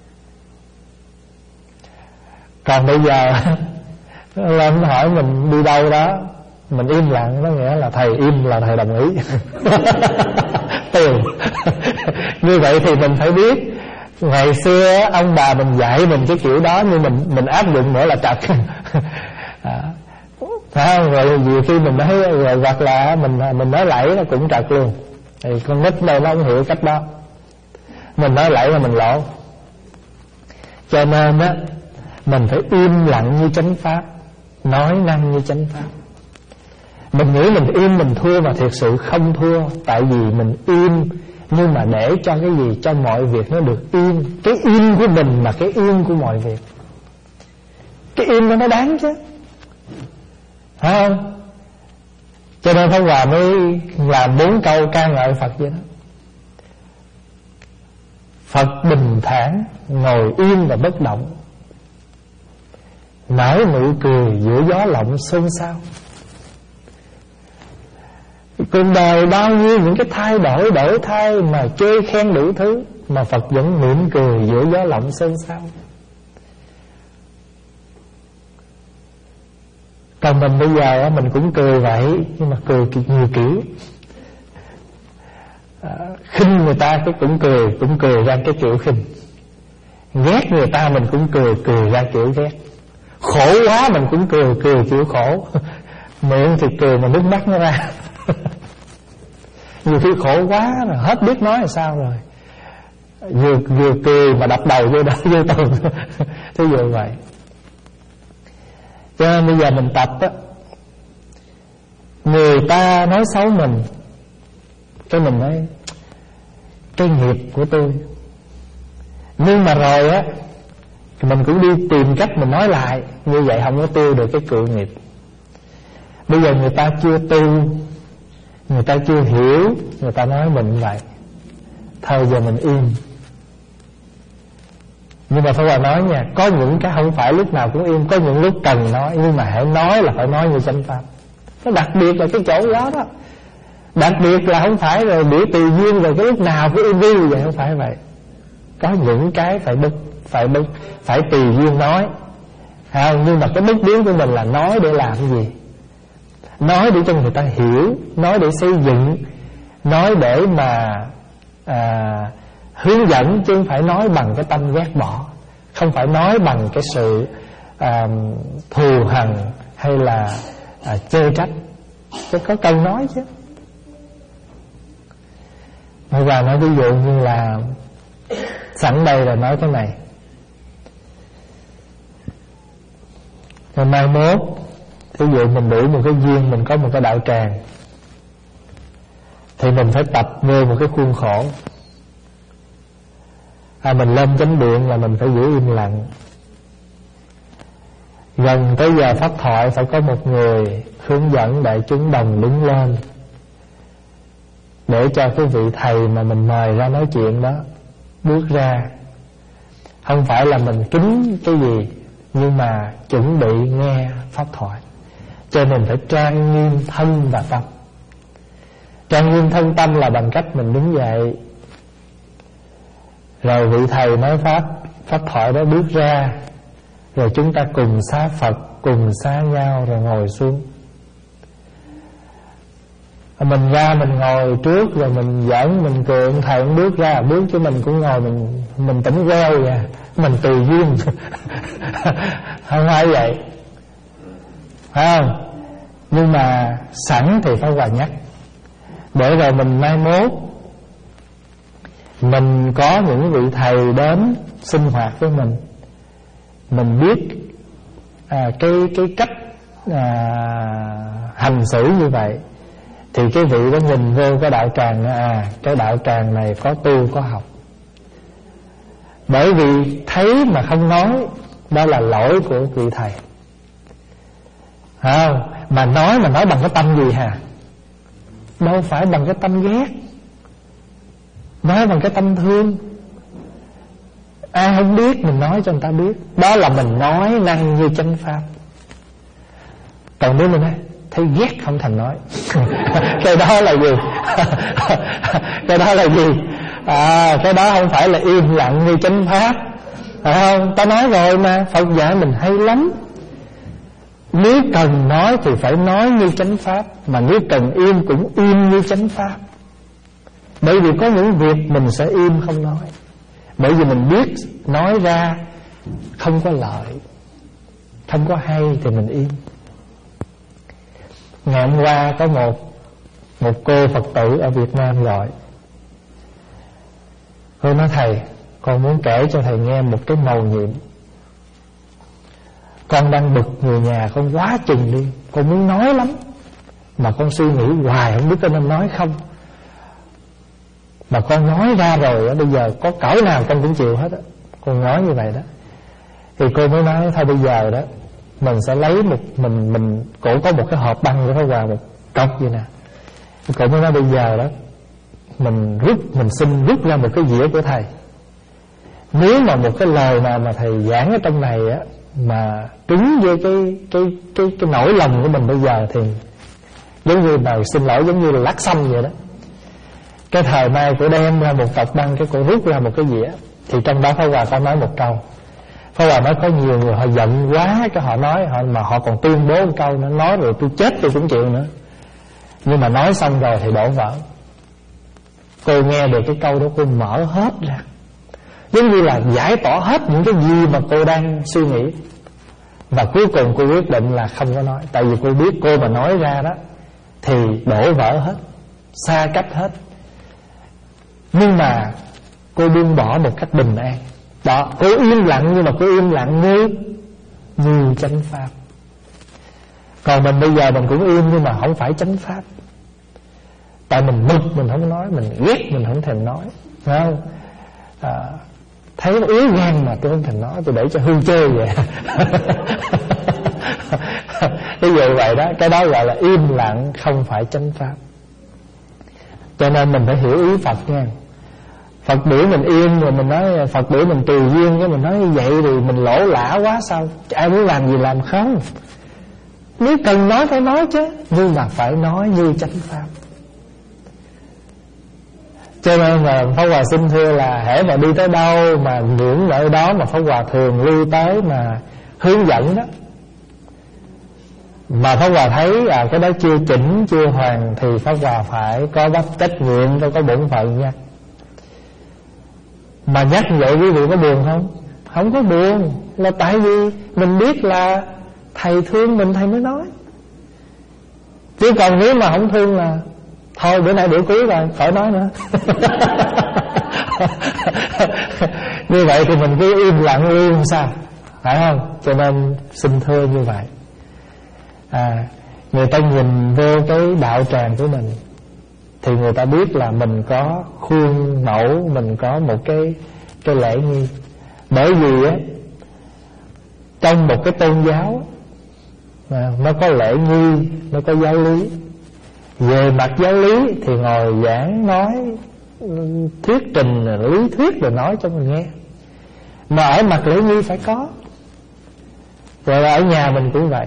Còn bây giờ lên hỏi mình đi đâu đó, mình im lặng, nó nghĩa là thầy im là thầy đồng ý. Tiền. Như vậy thì mình phải biết ngày xưa ông bà mình dạy mình cái kiểu đó, nhưng mình mình áp dụng nữa là trật. À, phải không? Rồi nhiều khi mình nói rồi hoặc là mình mình nói lẫy nó cũng trật luôn. Thì con nít đâu nó không hiểu cách đó, mình nói lẫy là mình lỗ. Cho nên á, mình phải im lặng như chánh pháp, nói năng như chánh pháp. Mình nghĩ mình im mình thua, mà thiệt sự không thua. Tại vì mình im, nhưng mà để cho cái gì? Cho mọi việc nó được yên. Cái im của mình là cái yên của mọi việc. Cái im nó nó đáng chứ, phải không? Cho nên Pháp Hòa mới làm bốn câu ca ngợi Phật vậy đó. Phật bình thản, ngồi yên và bất động, nở nụ cười giữa gió lộng xôn xao. Cuộc đời bao nhiêu những cái thay đổi, đổi thay mà chê khen đủ thứ, mà Phật vẫn mỉm cười giữa gió lộng xôn xao. Còn mình bây giờ mình cũng cười vậy, nhưng mà cười nhiều kiểu. à, Khinh người ta cái cũng cười, cũng cười ra cái kiểu khinh. Ghét người ta mình cũng cười, cười ra kiểu ghét. Khổ quá mình cũng cười, cười kiểu khổ. Miệng thì cười mà nước mắt nó ra. Nhiều khi khổ quá rồi hết biết nói là sao rồi, vừa vừa cười mà đập đầu vô đó vô tường. Thế như vậy. Cho nên bây giờ mình tập á, người ta nói xấu mình, cái mình nói cái nghiệp của tôi. Nhưng mà rồi á, mình cũng đi tìm cách mình nói lại. Như vậy không có tiêu được cái cự nghiệp. Bây giờ người ta chưa tu, người ta chưa hiểu, người ta nói mình vậy, thôi giờ mình im. Nhưng mà Pháp Hòa nói nha, có những cái không phải lúc nào cũng im, có những lúc cần nói, nhưng mà hãy nói là phải nói như chánh pháp. Nó đặc biệt là cái chỗ đó đó. Đặc biệt là không phải rồi biểu tùy duyên rồi cái lúc nào cũng im đi vậy, không phải vậy. Có những cái phải bất, phải bất, phải tùy duyên nói, không? Nhưng mà cái bước biến của mình là nói để làm cái gì? Nói để cho người ta hiểu, nói để xây dựng, nói để mà à, hướng dẫn, chứ không phải nói bằng cái tâm ghét bỏ, không phải nói bằng cái sự à, thù hằn hay là à, chê trách. Chứ có câu nói chứ. Bây giờ nói ví dụ như là sẵn đây là nói cái này, rồi mai mốt ví dụ mình đủ một cái duyên, mình có một cái đạo tràng, thì mình phải tập vô một cái khuôn khổ. à, Mình lên chánh điện là mình phải giữ im lặng. Gần tới giờ pháp thoại phải có một người hướng dẫn đại chúng đồng đứng lên, để cho cái vị thầy mà mình mời ra nói chuyện đó bước ra. Không phải là mình kính cái gì, nhưng mà chuẩn bị nghe pháp thoại. Cho nên phải trang nghiêm thân và tâm. Trang nghiêm thân tâm là bằng cách mình đứng dậy, rồi vị thầy nói pháp pháp thoại đó bước ra, rồi chúng ta cùng xá Phật, cùng xá nhau rồi ngồi xuống. Mình ra mình ngồi trước, rồi mình giỡn mình cười, ông thầy cũng bước ra bước, chứ mình cũng ngồi mình mình tỉnh queo vậy, mình tùy duyên. Không phải vậy, phải không? Nhưng mà sẵn thì phải Hòa nhắc, để rồi mình mai mốt mình có những vị thầy đến sinh hoạt với mình, mình biết à, cái cái cách à, hành xử như vậy, thì cái vị đó nhìn vô cái đạo tràng, à cái đạo tràng này có tu có học. Bởi vì thấy mà không nói, đó là lỗi của vị thầy. À, mà nói mà nói bằng cái tâm gì hả? Đâu phải bằng cái tâm ghét, nói bằng cái tâm thương. Ai không biết mình nói cho người ta biết, đó là mình nói năng như chánh pháp. Còn nếu mình nói thấy ghét không thèm nói cái đó là gì? Cái đó là gì? À, cái đó không phải là im lặng như chánh pháp, phải không? Ta nói rồi mà, Phật dạy mình hay lắm. Nếu cần nói thì phải nói như chánh pháp, mà nếu cần im cũng im như chánh pháp. Bởi vì có những việc mình sẽ im không nói, bởi vì mình biết nói ra không có lợi, không có hay thì mình im. Ngày hôm qua có một Một cô Phật tử ở Việt Nam gọi. Cô nói thầy, con muốn kể cho thầy nghe một cái mầu nhiệm. Con đang bực người nhà con quá chừng đi, con muốn nói lắm, mà con suy nghĩ hoài không biết có nên nói không. Mà con nói ra rồi đó, bây giờ có cỡ nào con cũng chịu hết á. Con nói như vậy đó. Thì cô mới nói thôi bây giờ đó mình sẽ lấy một mình mình cổ có một cái hộp băng của Pháp Hòa, một cọc vậy nè. Cổ mới nói bây giờ đó mình rút mình xin rút ra một cái dĩa của thầy. Nếu mà một cái lời nào mà thầy giảng ở trong này á mà trúng với cái cái cái cái nỗi lòng của mình bây giờ thì giống như là xin lỗi, giống như là lắc xăm vậy đó. Cái thời mai cổ đem ra một cọc băng, cái cổ rút ra một cái dĩa, thì trong đó Pháp Hòa có nói một câu. Pháp Hòa nói có nhiều người họ giận quá, cái họ nói họ mà họ còn tuyên bố một câu nữa, nói rồi tôi chết tôi cũng chịu nữa. Nhưng mà nói xong rồi thì đổ vỡ. Cô nghe được cái câu đó, cô mở hết ra, giống như là giải tỏa hết những cái gì mà cô đang suy nghĩ. Và cuối cùng cô quyết định là không có nói. Tại vì cô biết cô mà nói ra đó thì đổ vỡ hết, xa cách hết. Nhưng mà cô buông bỏ một cách bình an. Đó, cô im lặng, nhưng mà cô im lặng như Như chánh pháp. Còn mình bây giờ mình cũng im, nhưng mà không phải chánh pháp. Tại mình bực mình không nói, mình ghét mình không thèm nói, phải không? À, thấy nó yếu gan mà tôi không thèm nói, tôi để cho hư chơi vậy. Ví dụ vậy đó, cái đó gọi là im lặng, không phải chánh pháp. Cho nên mình phải hiểu ý Phật nha. Phật biểu mình im rồi mình nói, Phật biểu mình tùy duyên, cái mình nói như vậy thì mình lỗ lã quá sao? Ai muốn làm gì làm không? Nếu cần nói phải nói chứ, nhưng mà phải nói như chánh pháp. Cho nên là Pháp Hòa xin thưa là hễ mà đi tới đâu mà ngưỡng ở đó mà Pháp Hòa thường lưu tới mà hướng dẫn đó, mà Pháp Hòa thấy à, cái đó chưa chỉnh, chưa hoàn, thì Pháp Hòa phải có bắt trách nhiệm, phải có bổn phận nha. Mà nhắc vậy quý vị có buồn không? Không có buồn, là tại vì mình biết là thầy thương mình thầy mới nói. Chứ còn nếu mà không thương là thôi bữa nay bữa cuối rồi, khỏi nói nữa. Như vậy thì mình cứ im lặng im sao, phải không? Cho nên xin thưa như vậy. À, người ta nhìn vô cái đạo tràng của mình thì người ta biết là mình có khuôn mẫu, mình có một cái cái lễ nghi. Bởi vì á, trong một cái tôn giáo à, nó có lễ nghi, nó có giáo lý. Về mặt giáo lý thì ngồi giảng nói thuyết trình lý thuyết rồi nói cho mình nghe. Mà ở mặt lễ nghi phải có. Rồi ở nhà mình cũng vậy.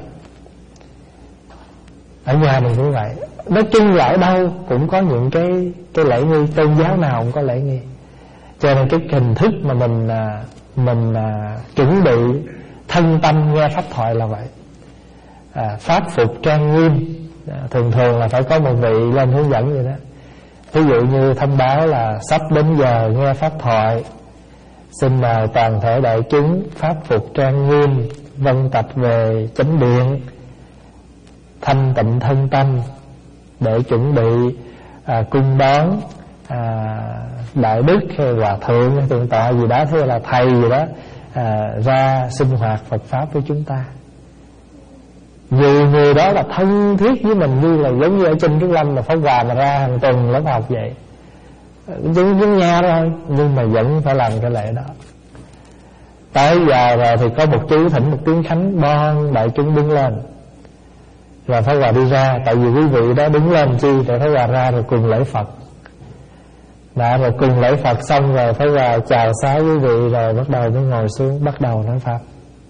Ở nhà mình cũng vậy. Nói chung là ở đâu cũng có những cái cái lễ nghi, tôn giáo nào cũng có lễ nghi. Cho nên cái hình thức mà mình mình à, chuẩn bị thân tâm nghe pháp thoại là vậy. À, pháp phục trang nghiêm, à, thường thường là phải có một vị lên hướng dẫn vậy đó. Ví dụ như thông báo là sắp đến giờ nghe pháp thoại, xin mời toàn thể đại chúng pháp phục trang nghiêm, vân tập về chánh điện, thanh tịnh thân tâm để chuẩn bị à, cung đón à, đại đức hay hòa thượng hay thượng tọa gì đó, thế là thầy gì đó à, ra sinh hoạt Phật pháp với chúng ta. Dù người đó là thân thiết với mình, như là giống như ở trên cái lâm mà Pháp Hòa mà ra hàng tuần lớp học vậy, giống giống nhau thôi, nhưng mà vẫn phải làm cái lễ đó. Tới giờ rồi thì có một chú thỉnh một tiếng khánh, bon đại chúng đứng lên, rồi Pháp Hòa đi ra. Tại vì quý vị đó đứng lên chi để Pháp Hòa ra rồi cùng lễ Phật. Đã rồi cùng lễ Phật xong rồi Pháp Hòa chào xá quý vị, rồi bắt đầu mới ngồi xuống bắt đầu nói Pháp.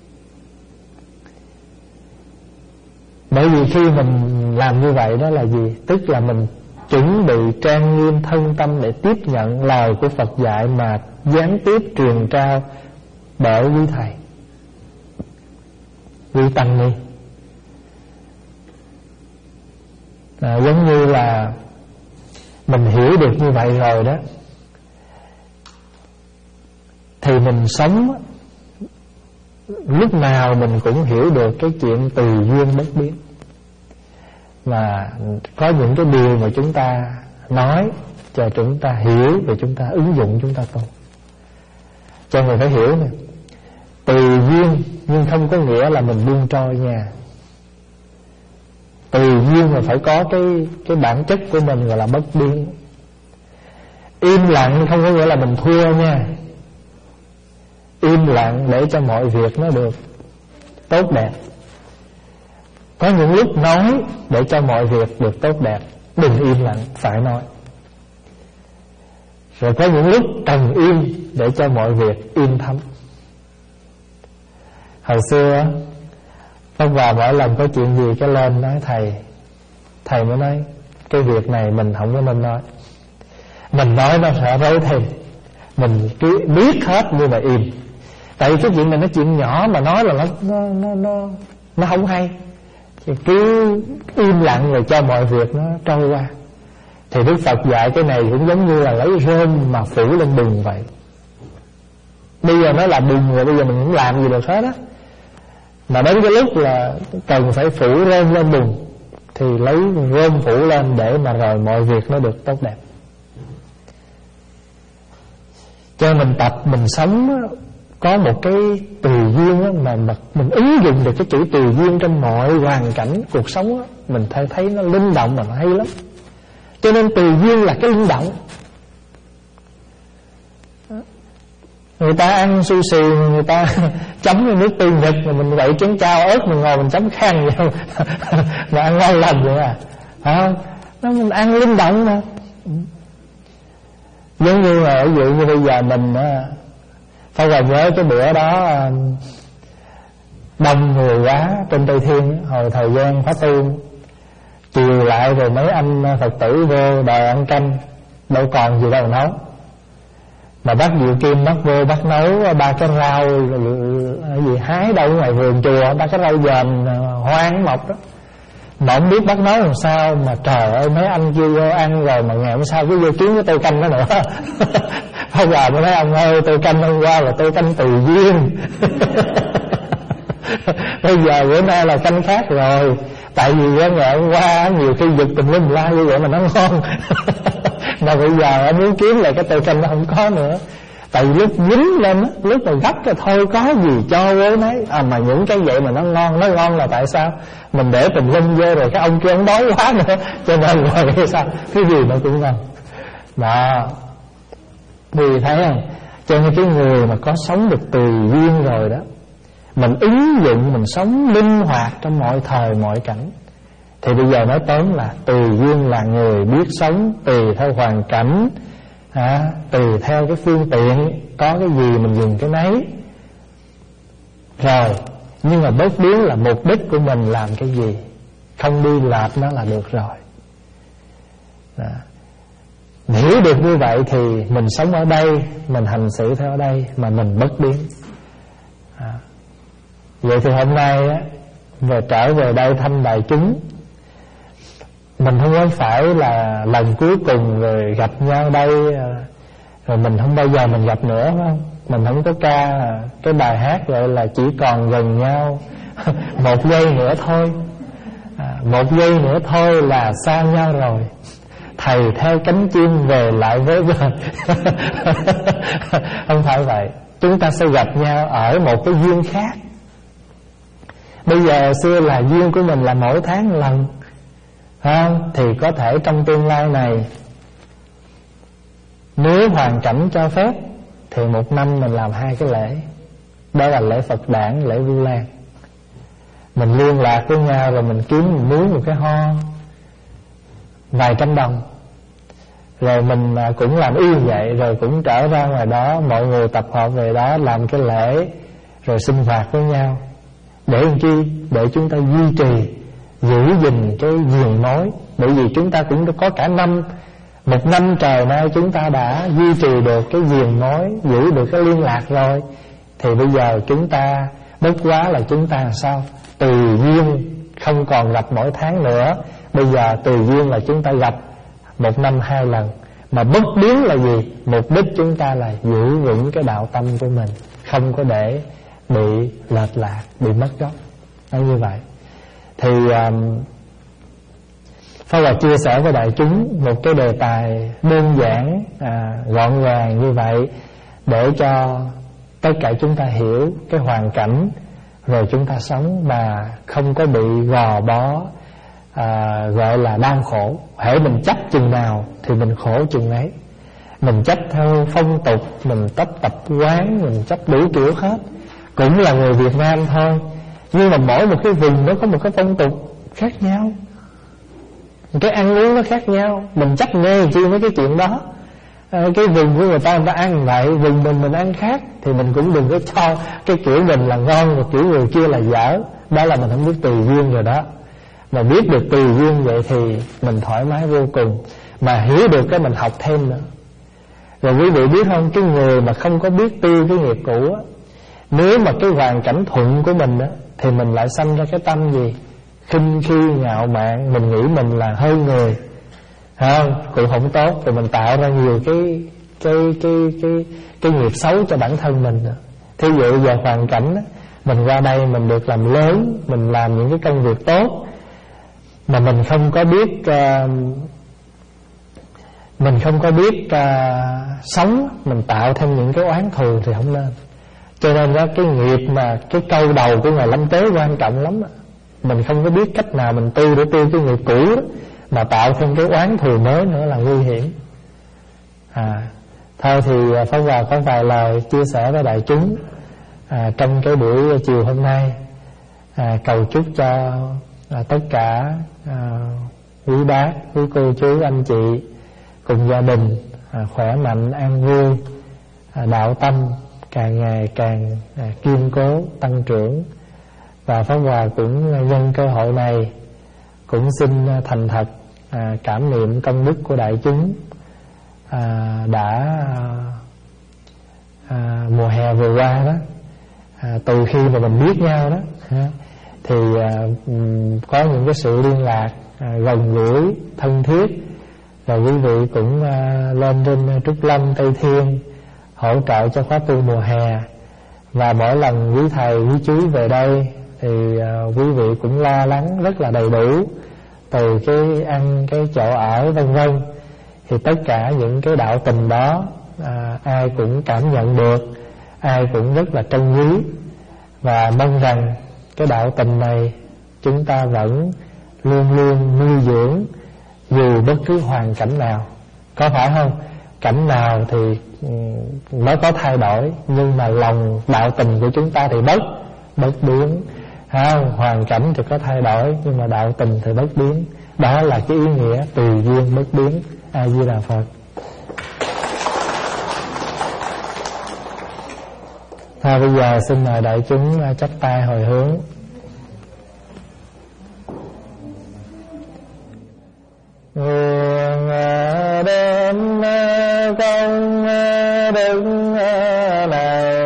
Bởi vì khi mình làm như vậy đó là gì? Tức là mình chuẩn bị trang nghiêm thân tâm để tiếp nhận lời của Phật dạy mà gián tiếp truyền trao bởi quý thầy, quý tăng ni. À, giống như là mình hiểu được như vậy rồi đó, thì mình sống lúc nào mình cũng hiểu được cái chuyện tùy duyên bất biến. Và có những cái điều mà chúng ta nói cho chúng ta hiểu, và chúng ta ứng dụng, chúng ta tu. Cho người phải hiểu nè, tùy duyên nhưng không có nghĩa là mình buông trôi nha. Tùy duyên mà phải có cái cái bản chất của mình gọi là bất biến. Im lặng không có nghĩa là mình thua nha. Im lặng để cho mọi việc nó được tốt đẹp. Có những lúc nói để cho mọi việc được tốt đẹp, đừng im lặng, phải nói. Rồi có những lúc cần im để cho mọi việc im thấm. Hồi xưa Pháp Hòa mỗi lần có chuyện gì cái lên nói thầy, thầy mới nói cái việc này mình không có nên nói, mình nói nó sẽ rối thêm. Mình cứ biết hết nhưng mà im. Tại vì cái chuyện này nó chuyện nhỏ mà nói là nó nó nó nó, nó không hay. Thì cứ im lặng rồi cho mọi việc nó trôi qua. Thì Đức Phật dạy cái này cũng giống như là lấy rơm mà phủ lên bùn vậy. Bây giờ nó là bùn rồi, bây giờ mình không làm gì được hết á. Mà đến cái lúc là cần phải phủ rơm lên bùn thì lấy rơm phủ lên để mà rồi mọi việc nó được tốt đẹp. Cho mình tập, mình sống có một cái tùy duyên mà mình ứng dụng được cái chữ tùy duyên trong mọi hoàn cảnh cuộc sống, mình thấy thấy nó linh động mà nó hay lắm. Cho nên tùy duyên là cái linh động. Người ta ăn sushi, người ta chấm với nước tương Nhật, mà mình quậy chén chao ớt, mình ngồi mình chấm khăn vậy mà ăn ngon lành vậy à. À, nó mình ăn linh động mà. Giống như là ví dụ như bây giờ mình phải còn nhớ cái bữa đó đông người quá trên Tây Thiên, hồi thời gian khóa tu, chiều lại rồi mấy anh Phật tử vô đòi ăn canh, đâu còn gì đâu nấu. Mà bác Diệu Kim bác vô bác nấu ba cái rau gì hái đâu ngoài vườn chùa, ba cái rau dền hoang mọc đó. Mà không biết bác nói làm sao mà trời ơi mấy anh kia vô ăn rồi mà ngày hôm sau cứ vô kiếm cái tô canh đó nữa. Không là mới nói ông ơi, tô canh hôm qua là tô canh tùy duyên. Bây giờ bữa nay là canh khác rồi. Tại vì ngày hôm qua nhiều khi giật tùm lum la như vậy mà nó ngon. Mà bây giờ ông muốn kiếm lại cái tô canh nó không có nữa. Tại vì lúc dính lên á, lúc mà gấp cái thôi có gì cho vô nấy. À mà những cái vậy mà nó ngon, nó ngon là tại sao? Mình để tùm lum vô rồi cái ông kia ông đói quá nữa, cho nên rồi cái sao cái gì nó cũng ngon. Đó, vì thấy không? Cho nên cái người mà có sống được tùy duyên rồi đó, mình ứng dụng, mình sống linh hoạt trong mọi thời mọi cảnh. Thì bây giờ nói tóm là tùy duyên là người biết sống tùy theo hoàn cảnh, à, tùy theo cái phương tiện, có cái gì mình dùng cái nấy. Rồi, nhưng mà bất biến là mục đích của mình làm cái gì, không đi lệch nó là được rồi. Đó. Hiểu được như vậy thì mình sống ở đây, mình hành xử theo ở đây mà mình bất biến. À. Vậy thì hôm nay á, về trở về đây thăm đại chúng, mình không có phải là lần cuối cùng rồi gặp nhau đây, rồi mình không bao giờ mình gặp nữa, phải không? Mình không có ca cái bài hát gọi là chỉ còn gần nhau một giây nữa thôi, à, một giây nữa thôi là xa nhau rồi, thầy theo cánh chim về lại với bờ. Không phải vậy. Chúng ta sẽ gặp nhau ở một cái duyên khác, Bây giờ hồi xưa là duyên của mình là mỗi tháng một lần, không? Thì có thể trong tương lai này, nếu hoàn cảnh cho phép, thì một năm mình làm hai cái lễ. Đó là lễ Phật Đản, lễ Vu Lan. Mình liên lạc với nhau rồi mình kiếm, mình mướn một cái ho vài trăm đồng, rồi mình cũng làm y vậy. Rồi cũng trở ra ngoài đó, mọi người tập hợp về đó làm cái lễ, rồi sinh hoạt với nhau. Để làm chi? Để chúng ta duy trì, giữ gìn cái giường nối. Bởi vì chúng ta cũng có cả năm, một năm trời nay chúng ta đã duy trì được cái giường nối, giữ được cái liên lạc rồi. Thì bây giờ chúng ta bất quá là chúng ta làm sao? Tùy duyên không còn gặp mỗi tháng nữa. Bây giờ tùy duyên là chúng ta gặp một năm hai lần. Mà bất biến là gì? Mục đích chúng ta là giữ vững cái đạo tâm của mình, không có để bị lệch lạc, bị mất gốc. Nói như vậy thì um, Pháp Hòa chia sẻ với đại chúng một cái đề tài đơn giản, à, gọn gàng như vậy, để cho tất cả chúng ta hiểu cái hoàn cảnh, rồi chúng ta sống mà không có bị gò bó, à, gọi là đau khổ. Hễ mình chấp chừng nào thì mình khổ chừng ấy. Mình chấp theo phong tục, mình chấp tập quán, mình chấp đủ kiểu hết. Cũng là người Việt Nam thôi, nhưng mà mỗi một cái vùng nó có một cái phong tục khác nhau, cái ăn uống nó khác nhau. Mình chấp nghe chi mấy cái chuyện đó. à, Cái vùng của người ta người ta ăn vậy, vùng mình mình ăn khác. Thì mình cũng đừng có cho cái kiểu mình là ngon và kiểu người kia là dở. Đó là mình không biết tùy duyên rồi đó. Mà biết được tùy duyên vậy thì mình thoải mái vô cùng. Mà hiểu được cái mình học thêm nữa. Rồi quý vị biết không, cái người mà không có biết tiêu cái nghiệp cũ á, nếu mà cái hoàn cảnh thuận của mình á, thì mình lại sanh ra cái tâm gì? Khinh khi, ngạo mạn. Mình nghĩ mình là hơn người, không? Cũng không tốt. Rồi mình tạo ra nhiều cái cái cái cái cái nghiệp xấu cho bản thân mình. Thí dụ giờ hoàn cảnh á, mình qua đây mình được làm lớn, mình làm những cái công việc tốt, mà mình không có biết uh, mình không có biết uh, sống, mình tạo thêm những cái oán thù thì không nên. Cho nên đó, cái nghiệp mà cái câu đầu của Ngài Lâm Tế quan trọng lắm đó. Mình không có biết cách nào mình tu để tu cái nghiệp cũ đó, mà tạo thêm cái oán thù mới nữa là nguy hiểm. à, Thôi thì Pháp Hòa có vài lời chia sẻ với đại chúng à, trong cái buổi chiều hôm nay. à, Cầu chúc cho à, tất cả à, quý bác, quý cô chú, anh chị cùng gia đình à, khỏe mạnh, an vui, à, đạo tâm càng ngày càng à, kiên cố, tăng trưởng. Và Pháp Hòa cũng nhân cơ hội này cũng xin thành thật à, cảm niệm công đức của đại chúng à, đã à, mùa hè vừa qua đó, à, từ khi mà mình biết nhau đó ha, thì à, có những cái sự liên lạc à, gần gũi, thân thiết. Và quý vị cũng à, lên trên Trúc Lâm, Tây Thiên hỗ trợ cho khóa tu mùa hè. Và mỗi lần quý thầy, quý chú về đây thì uh, quý vị cũng lo lắng rất là đầy đủ, từ cái ăn, cái chỗ ở vân vân. Thì tất cả những cái đạo tình đó à, ai cũng cảm nhận được, ai cũng rất là trân quý. Và mong rằng cái đạo tình này chúng ta vẫn luôn luôn nuôi dưỡng, dù bất cứ hoàn cảnh nào. Có phải không? Cảnh nào thì nó có thay đổi, nhưng mà lòng đạo tình của chúng ta thì bất bất biến. không? Hoàn cảnh thì có thay đổi, nhưng mà đạo tình thì bất biến. Đó là cái ý nghĩa tùy duyên bất biến. A Di Đà Phật. Thôi bây giờ xin mời đại chúng chắp tay hồi hướng. Nguyện đem công đức này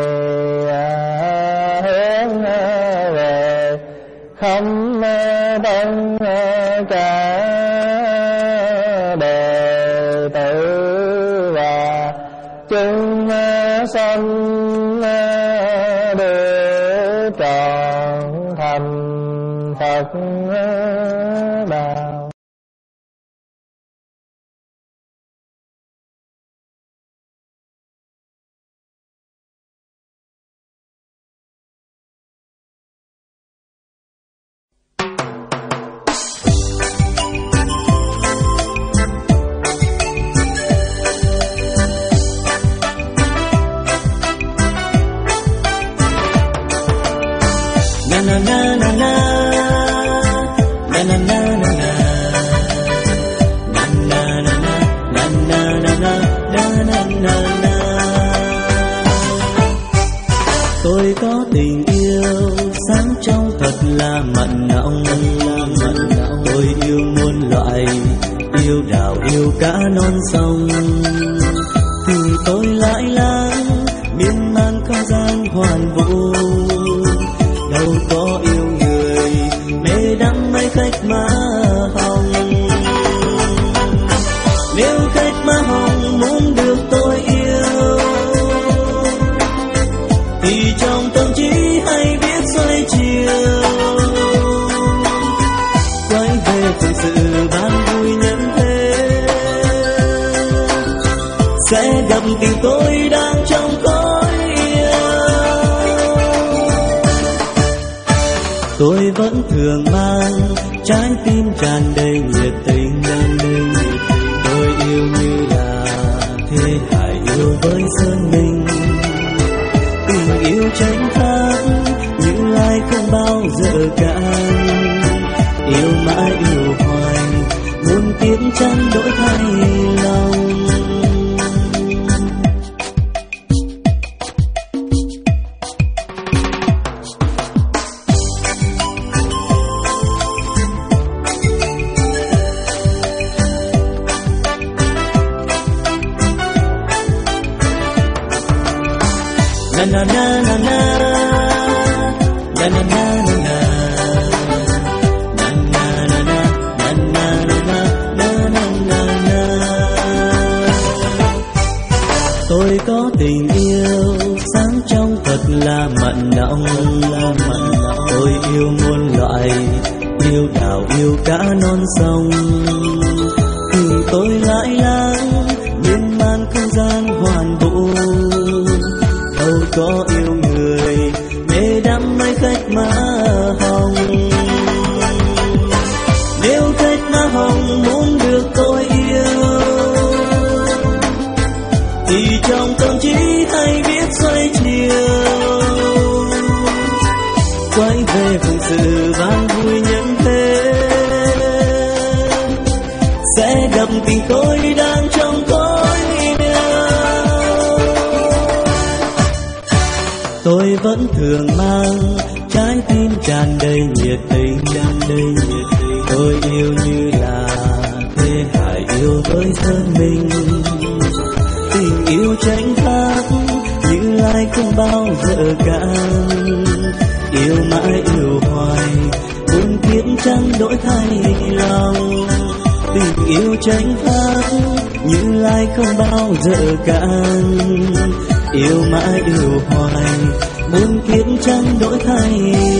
hướng về khắp tất cả đệ tử và chúng sanh được trọn thành Phật. na na na na na na na na tôi có tình yêu sáng trong thật là mặn nồng, tôi yêu muôn loại, yêu đào yêu cá non sông, thì tôi lại lãng miên man không gian hoàn vũ, đâu có yêu người mê đắm mấy khách má hồng. Nếu khách má hồng muốn được tôi yêu thì trong tâm trí hãy biết xoay chiều, quay về phụng sự ban vui nhân thế, sẽ gặp tình tôi đang trong cõi yêu. Tôi vẫn thường mang trái tim tràn đầy nhiệt tình, tôi yêu như là thế hải yêu với sơn minh, tình yêu tranh khác Như Lai không bao giờ cạn, yêu mãi yêu hoài muôn kiếp chẳng đổi thay lòng. Na na na na na na na na na tôi có tình yêu sáng trong thật là mặn nồng, tôi yêu muôn loại, yêu đào yêu cá non sông, thì tôi lại lãng miên man không gian hoàn vũ, đâu có yêu người mê đắm mấy khách má hồng. Nếu khách má hồng muốn được tôi yêu thì trong tâm trí hãy biết xoay chiều, quay về phụng sự ban vui nhân thế, sẽ gặp tình tôi đang trong cõi yêu. Tôi vẫn thường mang trái tim tràn đầy nhiệt tình, tôi yêu như là thế hải yêu với thân mình, tình yêu tranh khác Như Lai không bao giờ cạn, yêu mãi yêu hoài muôn kiếp chẳng đổi thay lòng. Tình yêu tranh khác Như Lai không bao giờ cạn, yêu mãi yêu hoài muôn kiếp chẳng đổi thay